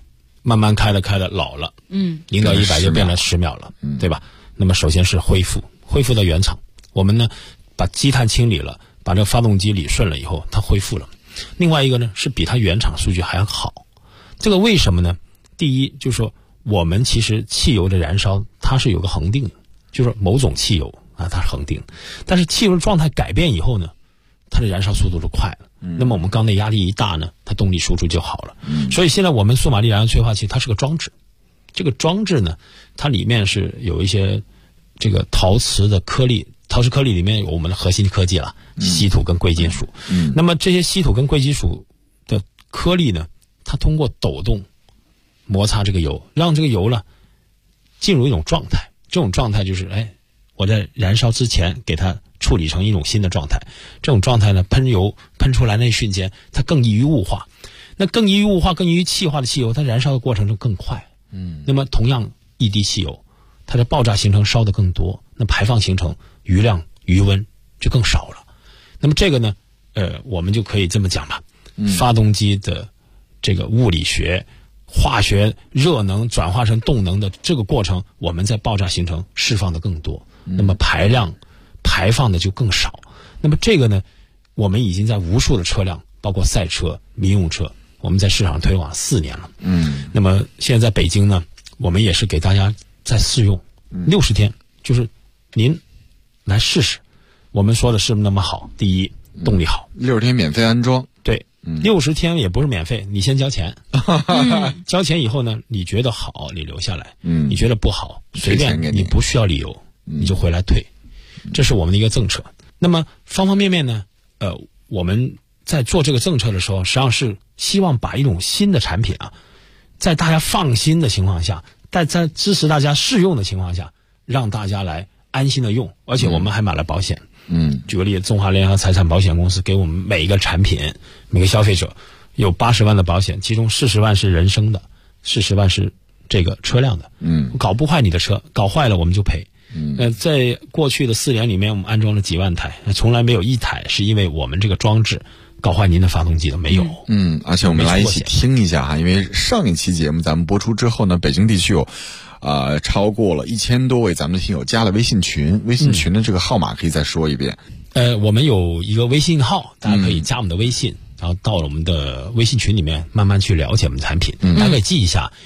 慢慢开了老了，0到100就变成10秒了，对吧？那么首先是恢复到原厂，我们呢把积碳清理了，把这个发动机理顺了以后，它恢复了。另外一个呢是比它原厂数据还要好，这个为什么呢？第一就是说我们其实汽油的燃烧它是有个恒定的，就是某种汽油啊它是恒定，但是汽油的状态改变以后呢，它的燃烧速度就快了。那么我们缸内压力一大呢，它动力输出就好了。所以现在我们速马力燃油催化器它是个装置，这个装置呢，它里面是有一些这个陶瓷颗粒里面有我们的核心科技了，稀土跟贵金属。那么这些稀土跟贵金属的颗粒呢，它通过抖动摩擦这个油，让这个油呢进入一种状态，这种状态就是我在燃烧之前给它处理成一种新的状态，这种状态呢，喷油喷出来那一瞬间它更易于雾化，那更易于雾化更易于气化的汽油，它燃烧的过程就更快。那么同样一滴汽油，它的爆炸形成烧的更多，那排放形成余量余温就更少了。那么这个呢我们就可以这么讲吧，发动机的这个物理学化学热能转化成动能的这个过程，我们在爆炸形成释放的更多，那么排放的就更少。那么这个呢，我们已经在无数的车辆，包括赛车、民用车，我们在市场推广4年了。那么现在在北京呢，我们也是给大家在试用60天，就是您来试试。我们说的是那么好，第一，动力好 ，60天免费安装。 对，60天也不是免费，你先交钱。交钱以后呢，你觉得好，你留下来；你觉得不好，随便你不需要理由，你就回来退。这是我们的一个政策。那么方方面面呢，我们在做这个政策的时候，实际上是希望把一种新的产品啊，在大家放心的情况下，在支持大家试用的情况下，让大家来安心的用。而且我们还买了保险。举个例子，中华联合财产保险公司给我们每一个产品，每个消费者有80万的保险，其中40万是人身的，40万是这个车辆的。搞不坏你的车，搞坏了我们就赔。在过去的4年里面，我们安装了几万台，从来没有一台是因为我们这个装置搞坏您的发动机的，没有。 而且我们来一起听一下哈，因为上一期节目咱们播出之后呢，北京地区有超过了1000多位咱们的听友加了微信群，微信群的这个号码可以再说一遍。 我们有一个微信号，大家可以加我们的微信，然后到了我们的微信群里面慢慢去了解我们的产品。大家可以记一下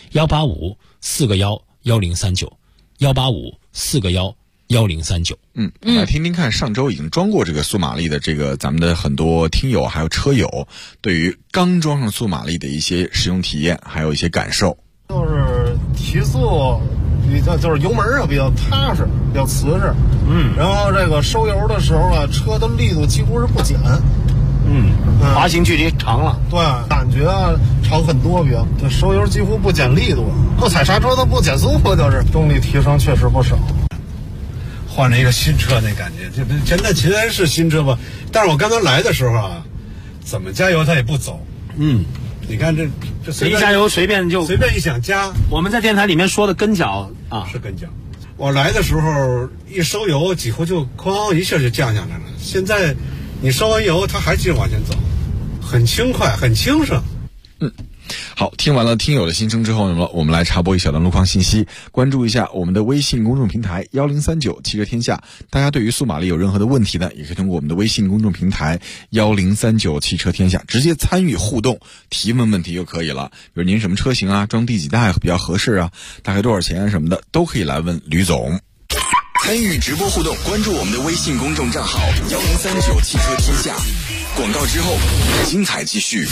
185-4个1-1039，185-4个1-1039。 来听听看，上周已经装过这个速马力的这个咱们的很多听友还有车友对于刚装上速马力的一些使用体验，还有一些感受。 就是提速比较，就是油门啊比较踏实，比较瓷实。然后这个收油的时候啊，车的力度几乎是不减。 滑行距离长了， 对，感觉长很多，比这收油几乎不减力度，不踩刹车都不减速，就是动力提升确实不少。 换了一个新车那感觉，这真的其实是新车吧？但是我刚才来的时候啊，怎么加油它也不走。你看这一加油随便一想加。 我们在电台里面说的跟脚啊， 是跟脚。我来的时候一收油，几乎就哐一下就降下来了。现在你收完油，它还继续往前走，很轻快，很轻省。 好，听完了听友的心声之后呢，我们来插播一小段路况信息，关注一下我们的微信公众平台1039汽车天下。大家对于速马力有任何的问题呢，也可以通过我们的微信公众平台1039汽车天下直接参与互动，提问问题就可以了。比如您什么车型啊，装第几代比较合适啊，大概多少钱什么的，都可以来问吕总。 参与直播互动，关注我们的微信公众账号1039汽车天下。广告之后，精彩继续。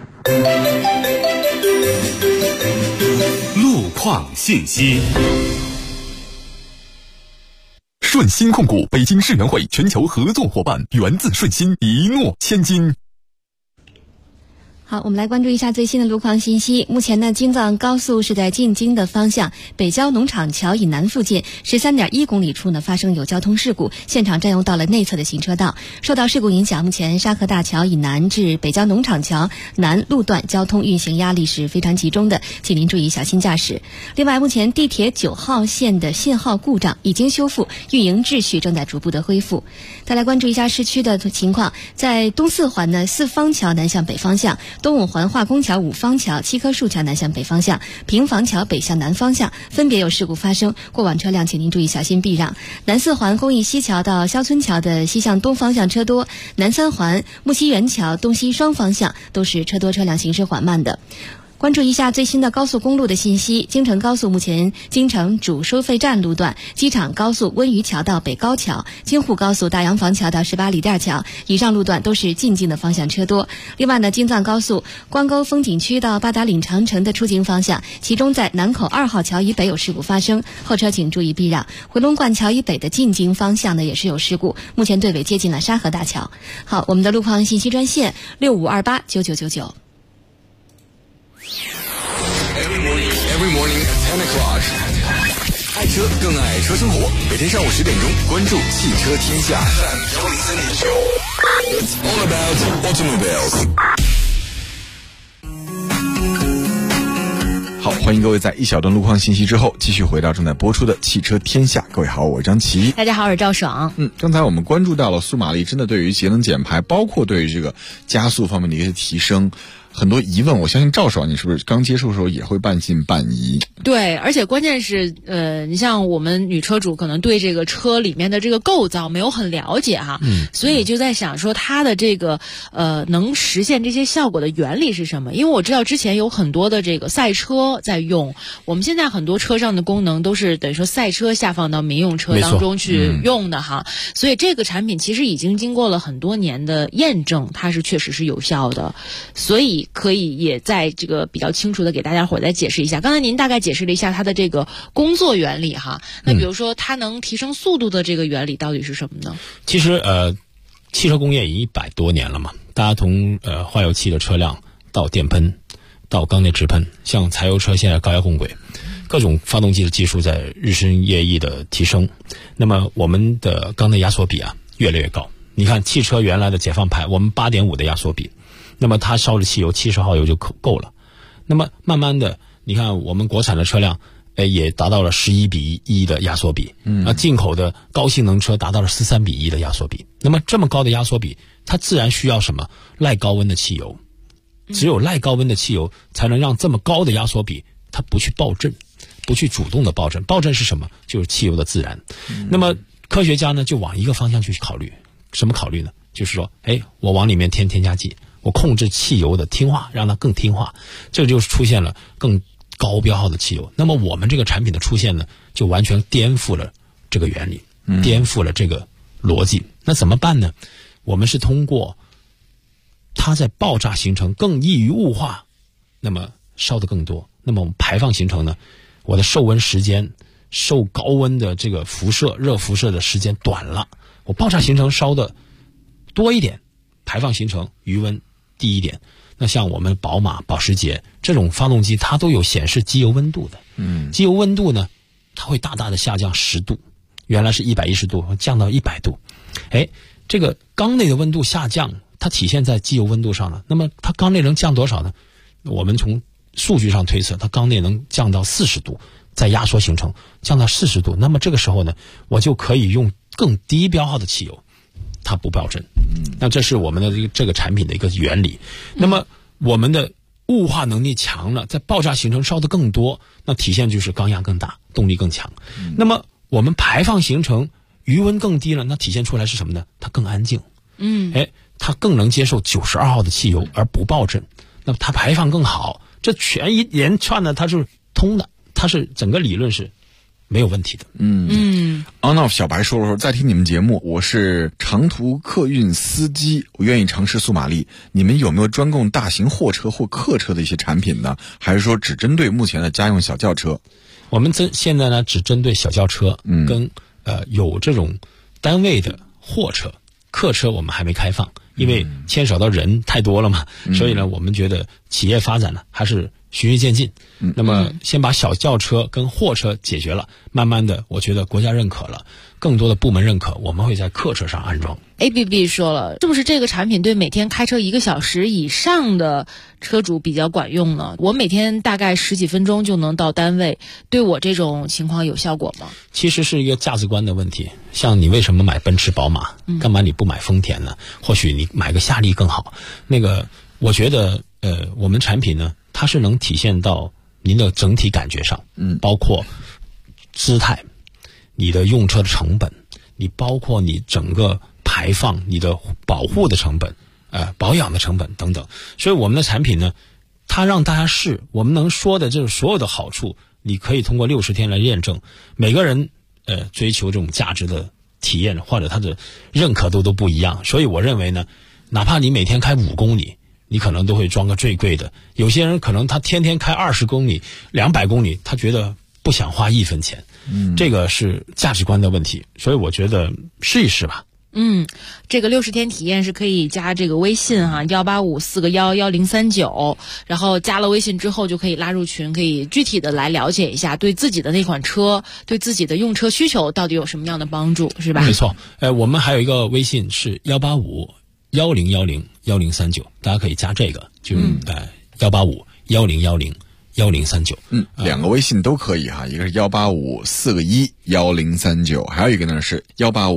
路况信息。顺鑫控股北京世园会全球合作伙伴，源自顺鑫，一诺千金。 好，我们来关注一下最新的路况信息。目前呢，京藏高速是在进京的方向，北郊农场桥以南附近 13.1 公里处呢发生有交通事故，现场占用到了内侧的行车道。受到事故影响，目前沙河大桥以南至北郊农场桥南路段交通运行压力是非常集中的，请您注意小心驾驶。另外，目前地铁9号线的信号故障已经修复，运营秩序正在逐步的恢复。再来关注一下市区的情况，在东四环呢，四方桥南向北方向东五环化工桥、五方桥、七棵树桥南向北方向、平房桥北向南方向分别有事故发生，过往车辆请您注意小心避让。南四环公益西桥到肖村桥的西向东方向车多，南三环木樨园桥东西双方向都是车多，车辆行驶缓慢的。关注一下最新的高速公路的信息。京承高速目前京承主收费站路段、机场高速温榆桥到北高桥、京沪高速大洋房桥到18里店桥以上路段都是进京的方向车多。另外呢，京藏高速关沟风景区到八达岭长城的出京方向，其中在南口2号桥以北有事故发生，后车请注意避让。回龙观桥以北的进京方向呢也是有事故，目前队尾接近了沙河大桥。好，我们的路况信息专线65289999。 Every morning at 10 o'clock. 爱车更爱车生活，每天上午10点钟，关注汽车天下。It's all about automobiles. 好，欢迎各位在一小段路况信息之后，继续回到正在播出的汽车天下。各位好，我是张琪。 大家好，我是赵爽。 刚才我们关注到了苏马力真的对于节能减排，包括对于这个加速方面的一些提升，很多疑问。我相信赵爽你是不是刚接触的时候也会半信半疑？ 对，而且关键是你像我们女车主可能对这个车里面的这个构造没有很了解哈，所以就在想说它的这个能实现这些效果的原理是什么？因为我知道之前有很多的这个赛车在用，我们现在很多车上的功能都是等于说赛车下放到民用车当中去用的哈，所以这个产品其实已经经过了很多年的验证，它是确实是有效的，所以可以也在这个比较清楚的给大家伙再解释一下。刚才您大概解释了一下它的这个工作原理哈，那比如说它能提升速度的这个原理到底是什么呢？ 其实汽车工业已经100多年了嘛，大家从化油器的车辆到电喷到缸内直喷，像柴油车现在高压共轨，各种发动机的技术在日新月异的提升，那么我们的缸内压缩比越来越高。你看汽车原来的解放牌我们 8.5 的压缩比，那么它烧的汽油70号油就够了。那么慢慢的你看我们国产的车辆也达到了11:1的压缩比，进口的高性能车达到了13:1的压缩比。那么这么高的压缩比，它自然需要什么？耐高温的汽油。只有耐高温的汽油才能让这么高的压缩比它不去爆震，不去主动的爆震。爆震是什么？就是汽油的自燃。那么科学家呢就往一个方向去考虑。什么考虑呢？就是说我往里面添加剂，我控制汽油的听话，让它更听话，这就出现了更高标号的汽油。那么我们这个产品的出现呢，就完全颠覆了这个原理，颠覆了这个逻辑。那怎么办呢？我们是通过它在爆炸形成更易于雾化，那么烧得更多，那么我们排放形成呢，我的受温时间，受高温的这个辐射热辐射的时间短了，我爆炸形成烧的多一点，排放形成余温低一点。那像我们宝马、保时捷这种发动机，它都有显示机油温度的。机油温度呢，它会大大的下降10度，原来是110度，降到100度。这个缸内的温度下降，它体现在机油温度上了。那么它缸内能降多少呢？我们从数据上推测，它缸内能降到40度，再压缩形成，降到40度。那么这个时候呢，我就可以用更低标号的汽油，它不爆震。那这是我们的这个产品的一个原理。那么我们的雾化能力强了，在爆炸形成烧得更多，那体现就是缸压更大，动力更强。那么我们排放形成余温更低了，那体现出来是什么呢？它更安静。它更能接受92号的汽油而不爆震，那么它排放更好，这全一连串的它是通的，它是整个理论是没有问题的。 On-off 小白说在听你们节目，我是长途客运司机，我愿意尝试苏马力，你们有没有专供大型货车或客车的一些产品呢？还是说只针对目前的家用小轿车？ 我们现在呢只针对小轿车跟有这种单位的货车，客车我们还没开放，因为牵扯到人太多了嘛，所以呢我们觉得企业发展呢还是循序渐进。那么先把小轿车跟货车解决了，慢慢的我觉得国家认可了，更多的部门认可，我们会在客车上安装。 ABB 说了，是不是这个产品对每天开车1个小时以上的车主比较管用呢？我每天大概10几分钟就能到单位，对我这种情况有效果吗？ 其实是一个价值观的问题。像你为什么买奔驰宝马，干嘛你不买丰田呢？或许你买个夏利更好。那个我觉得我们产品呢，它是能体现到您的整体感觉上，包括姿态、你的用车的成本，你包括你整个排放、你的保护的成本、保养的成本等等。所以我们的产品呢，它让大家试，我们能说的就是所有的好处，你可以通过60天来验证。每个人追求这种价值的体验或者它的认可度都不一样，所以我认为呢，哪怕你每天开5公里，你可能都会装个最贵的。有些人可能他天天开20公里、200公里，他觉得不想花1分钱。这个是价值观的问题，所以我觉得试一试吧。 这个60天体验是可以加这个微信哈，185-4个11039，然后加了微信之后就可以拉入群，可以具体的来了解一下对自己的那款车、对自己的用车需求到底有什么样的帮助，是吧？ 没错。我们还有一个微信是185-1010-1039，大家可以加这个，就185-1010-1039。 2个微信都可以哈，一个是185-4个1-1039，还有一个呢是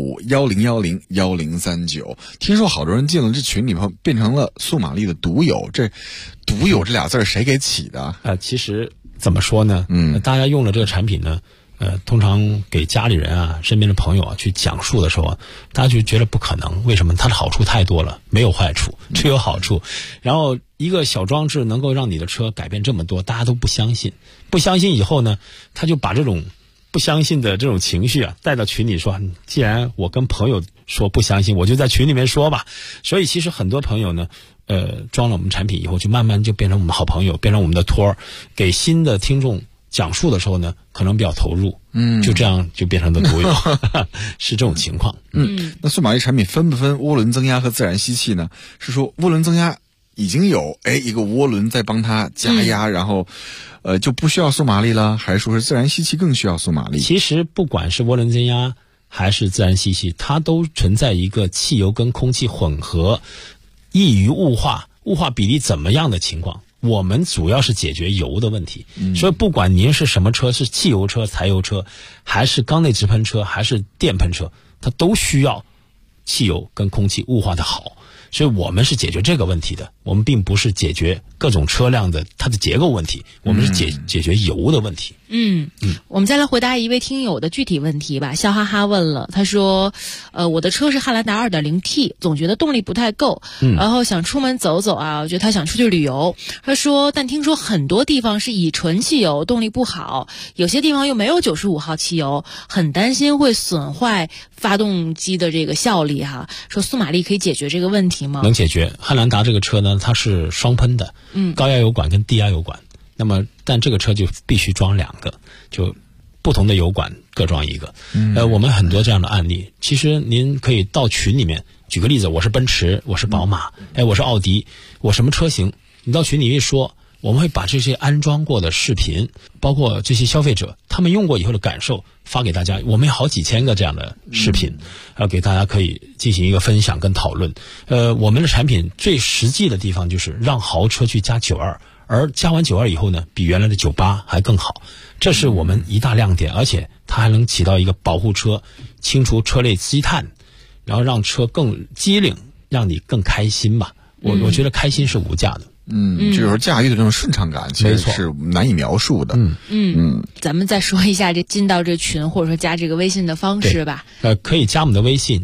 185-1010-1039。听说好多人进了这群里头变成了素玛丽的独友，这独友这俩字谁给起的？ 其实怎么说呢？大家用了这个产品呢，通常给家里人啊、身边的朋友啊去讲述的时候啊，大家就觉得不可能。为什么？它的好处太多了，没有坏处，只有好处。然后一个小装置能够让你的车改变这么多，大家都不相信。不相信以后呢，他就把这种不相信的这种情绪啊带到群里说，既然我跟朋友说不相信，我就在群里面说吧。所以其实很多朋友呢，装了我们产品以后，就慢慢就变成我们好朋友，变成我们的托儿，给新的听众讲述的时候呢，可能比较投入，就这样就变成了独友，是这种情况。 那素玛丽产品分不分涡轮增压和自然吸气呢？是说涡轮增压已经有一个涡轮在帮它加压，然后就不需要素玛丽了，还是说是自然吸气更需要素玛丽？ 其实不管是涡轮增压还是自然吸气，它都存在一个汽油跟空气混合易于雾化比例怎么样的情况。我们主要是解决油的问题，所以不管您是什么车，是汽油车、柴油车，还是缸内直喷车，还是电喷车，它都需要汽油跟空气雾化的好。所以我们是解决这个问题的，我们并不是解决各种车辆的它的结构问题，我们是解决油的问题。 我们再来回答一位听友的具体问题吧。笑哈哈问了，他说我的车是汉兰达 2.0T， 总觉得动力不太够，然后想出门走走啊，我觉得他想出去旅游。他说但听说很多地方是乙醇汽油，动力不好，有些地方又没有95号汽油，很担心会损坏发动机的这个效力哈。说素玛丽可以解决这个问题吗？ 能解决。汉兰达这个车呢，它是双喷的，高压油管跟低压油管。那么但这个车就必须装2个，就不同的油管各装1个。我们很多这样的案例，其实您可以到群里面，举个例子，我是奔驰，我是宝马，我是奥迪，我什么车型，你到群里一说，我们会把这些安装过的视频，包括这些消费者他们用过以后的感受发给大家。我们有好几千个这样的视频，给大家可以进行一个分享跟讨论。我们的产品最实际的地方就是让豪车去加92，而加完92以后呢，比原来的98还更好，这是我们一大亮点。而且它还能起到一个保护车、清除车内积碳，然后让车更机灵，让你更开心吧。我觉得开心是无价的。 就是驾驭的这种顺畅感，其实是难以描述的。 咱们再说一下这进到这群或者说加这个微信的方式吧。 可以加我们的微信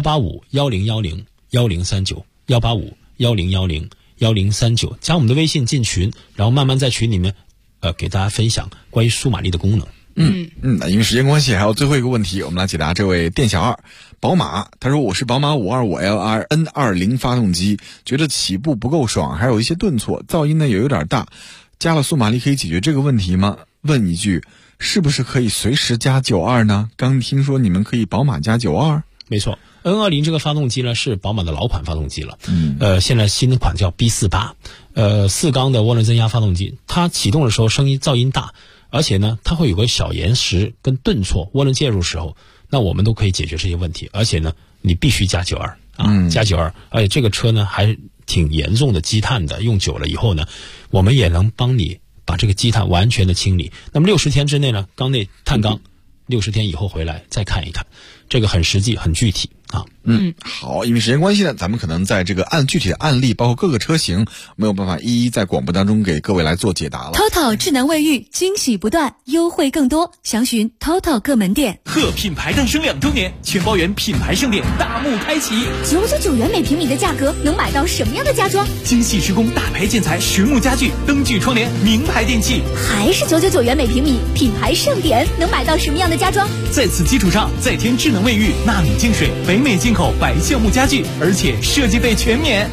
185-1010-1039，185-1010-1039，加我们的微信进群，然后慢慢在群里面给大家分享关于苏玛丽的功能。 因为时间关系，还有最后一个问题，我们来解答这位店小二。宝马，他说我是宝马 525LR N20 发动机，觉得起步不够爽，还有一些顿挫，噪音呢也有点大，加了素玛丽可以解决这个问题吗？问一句，是不是可以随时加92呢？刚听说你们可以宝马加92。 没错，N20 这个发动机呢是宝马的老款发动机了，现在新的款叫 B48， 4缸的涡轮增压发动机，它启动的时候噪音大，而且呢它会有个小延时跟顿挫，涡轮介入时候，那我们都可以解决这些问题。而且呢你必须加92加92，而且这个车呢还挺严重的积碳的，用久了以后呢，我们也能帮你把这个积碳完全的清理。那么60天之内呢，缸内碳缸60天以后回来再看一看，这个很实际很具体啊。 好，因为时间关系呢，咱们可能在这个按具体的案例，包括各个车型，没有办法一一在广播当中给各位来做解答了。 TOTO 智能卫浴，惊喜不断，优惠更多，详询 TOTO 各门店。 贺品牌诞生2周年，全包园品牌盛典大幕开启 ，999元每平米的价格能买到什么样的家装？ 精细施工、大牌建材、实木家具、灯具窗帘、名牌电器， 还是999元每平米，品牌盛典能买到什么样的家装？ 在此基础上再添智能卫浴、纳米净水、北美进口白橡木家具，而且设计费全免。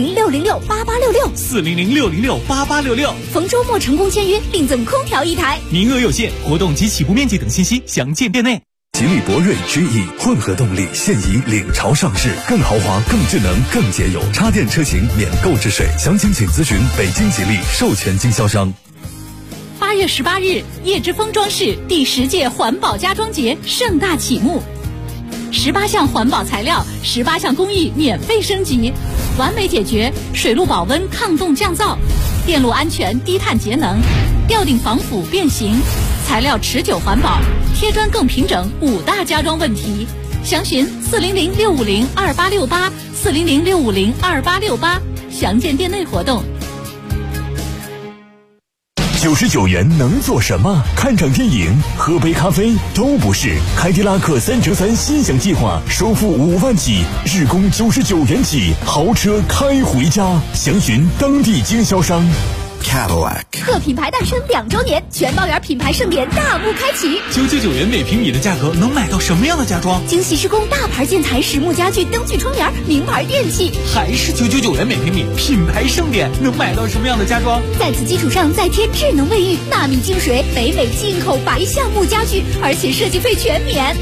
400-606-8866，400-606-8866，逢周末成功签约，另赠空调1台， 名额有限，活动及起步面积等信息详见店内。 吉利博瑞 GE 混合动力现已领潮上市，更豪华、更智能、更节油，插电车型免购置税，详情请咨询北京吉利授权经销商。 8月18日，叶之峰装饰第10届环保家装节盛大启幕，18项环保材料，18项工艺免费升级，完美解决水路保温、抗冻降噪、电路安全、低碳节能、吊顶防腐变形、材料持久环保、贴砖更平整5大家装问题。详询400-650-2868，400-650-2868，详见店内活动。 99元能做什么？看场电影、喝杯咖啡都不是。凯迪拉克3乘3心想计划，首付5万起，日供99元起，豪车开回家。详询当地经销商。 Cadillac 贺品牌诞生2周年，全包园品牌盛典大幕开启 ，999元每平米的价格能买到什么样的家装？ 精细施工、大牌建材、实木家具、灯具窗帘、名牌电器， 还是999元每平米，品牌盛典能买到什么样的家装？ 在此基础上再添智能卫浴、纳米净水、北美进口白橡木家具，而且设计费全免。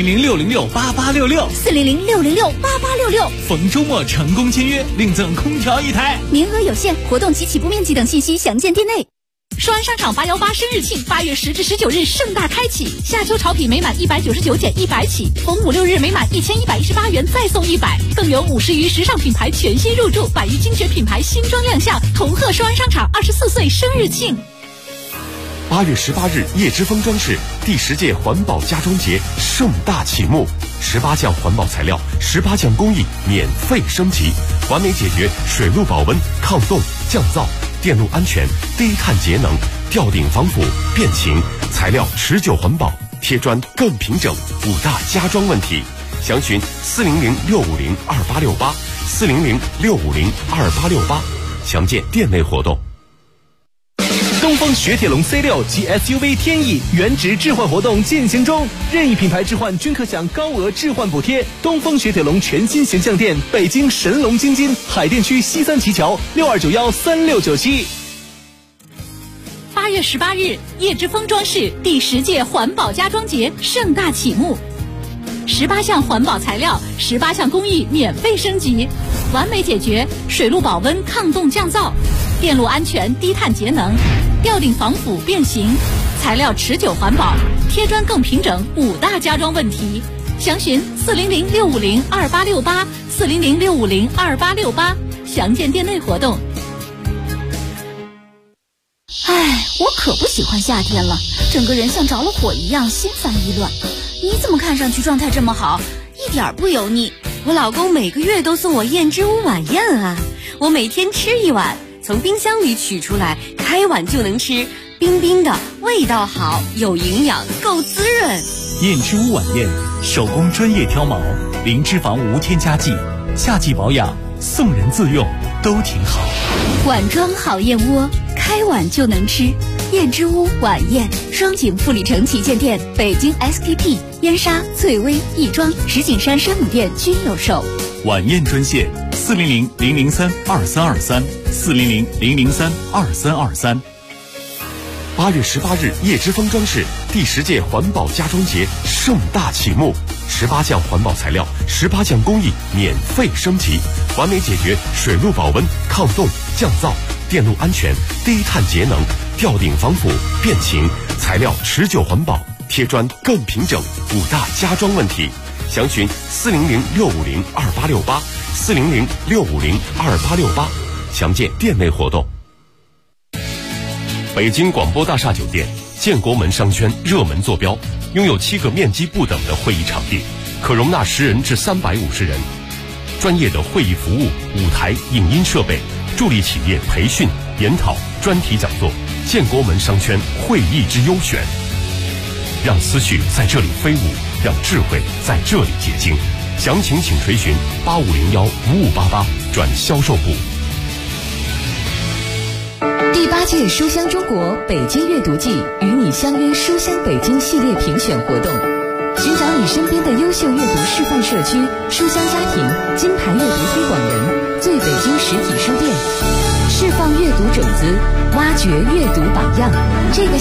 400-606-8866，400-606-8866，逢周末成功签约，另赠空调1台， 名额有限，活动及起步面积等信息详见店内。双安商场818生日庆8月10至19日盛大开启，夏秋潮品每满199减100起，逢5、6日每满1118元再送100，更有50余时尚品牌全新入驻，100余精选品牌新装亮相，同贺双安商场24岁生日庆。 8月18日，叶之峰装饰第10届环保家装节盛大启幕，18项环保材料，18项工艺免费升级，完美解决水路保温、抗冻、降噪、电路安全、低碳节能、吊顶防腐、变形，材料持久环保，贴砖更平整5大家装问题。详询400-650-2868，400-650-2868，详见店内活动。 东风雪铁龙 C6 及 SUV 天翼原值置换活动进行中，任意品牌置换均可享高额置换补贴。东风雪铁龙全新形象店，北京神龙京津海淀区西三旗桥62913697。 8月18日，叶之峰装饰第10届环保家装节盛大启幕，18项环保材料，18项工艺免费升级，完美解决水路保温、抗冻降噪、电路安全、低碳节能、吊顶防腐变形，材料持久环保，贴砖更平整5大家装问题。详询400-650-2868，400-650-2868，详见店内活动。 唉，我可不喜欢夏天了，整个人像着了火一样，心烦意乱。你怎么看上去状态这么好，一点不油腻？ 我老公每个月都送我燕之屋晚宴啊，我每天吃1碗，从冰箱里取出来，开碗就能吃，冰冰的，味道好，有营养，够滋润。 燕之屋晚宴，手工专业挑毛，零脂肪无添加剂，夏季保养，送人自用都挺好。 碗装好燕窝，开碗就能吃。燕之屋晚宴，双井富里城旗舰店、北京 SKP、燕莎、翠微、亦庄、石景山山姆店均有售。 晚宴专线400-003-2323，400-003-2323。 8月18日，叶之峰装饰第10届环保家装节盛大启幕，18项环保材料，18项工艺免费升级，完美解决水路保温、抗冻、降噪、电路安全、低碳节能、吊顶防腐、变形，材料持久环保，贴砖更平整5大家装问题。详询400-650-2868，400-650-2868，详见店内活动。北京广播大厦酒店建国门商圈热门坐标，拥有7个面积不等的会议场地， 可容纳10人至350人。专业的会议服务、舞台、影音设备，助力企业培训、研讨、专题讲座，建国门商圈会议之优选。让思绪在这里飞舞，让智慧在这里结晶。详情请垂询8501-5588转销售部。 第8届书香中国北京阅读季与你相约书香北京系列评选活动，寻找你身边的优秀阅读示范社区、书香家庭、金牌阅读推广人、最北京实体书店，释放阅读种子，挖掘阅读榜样。这个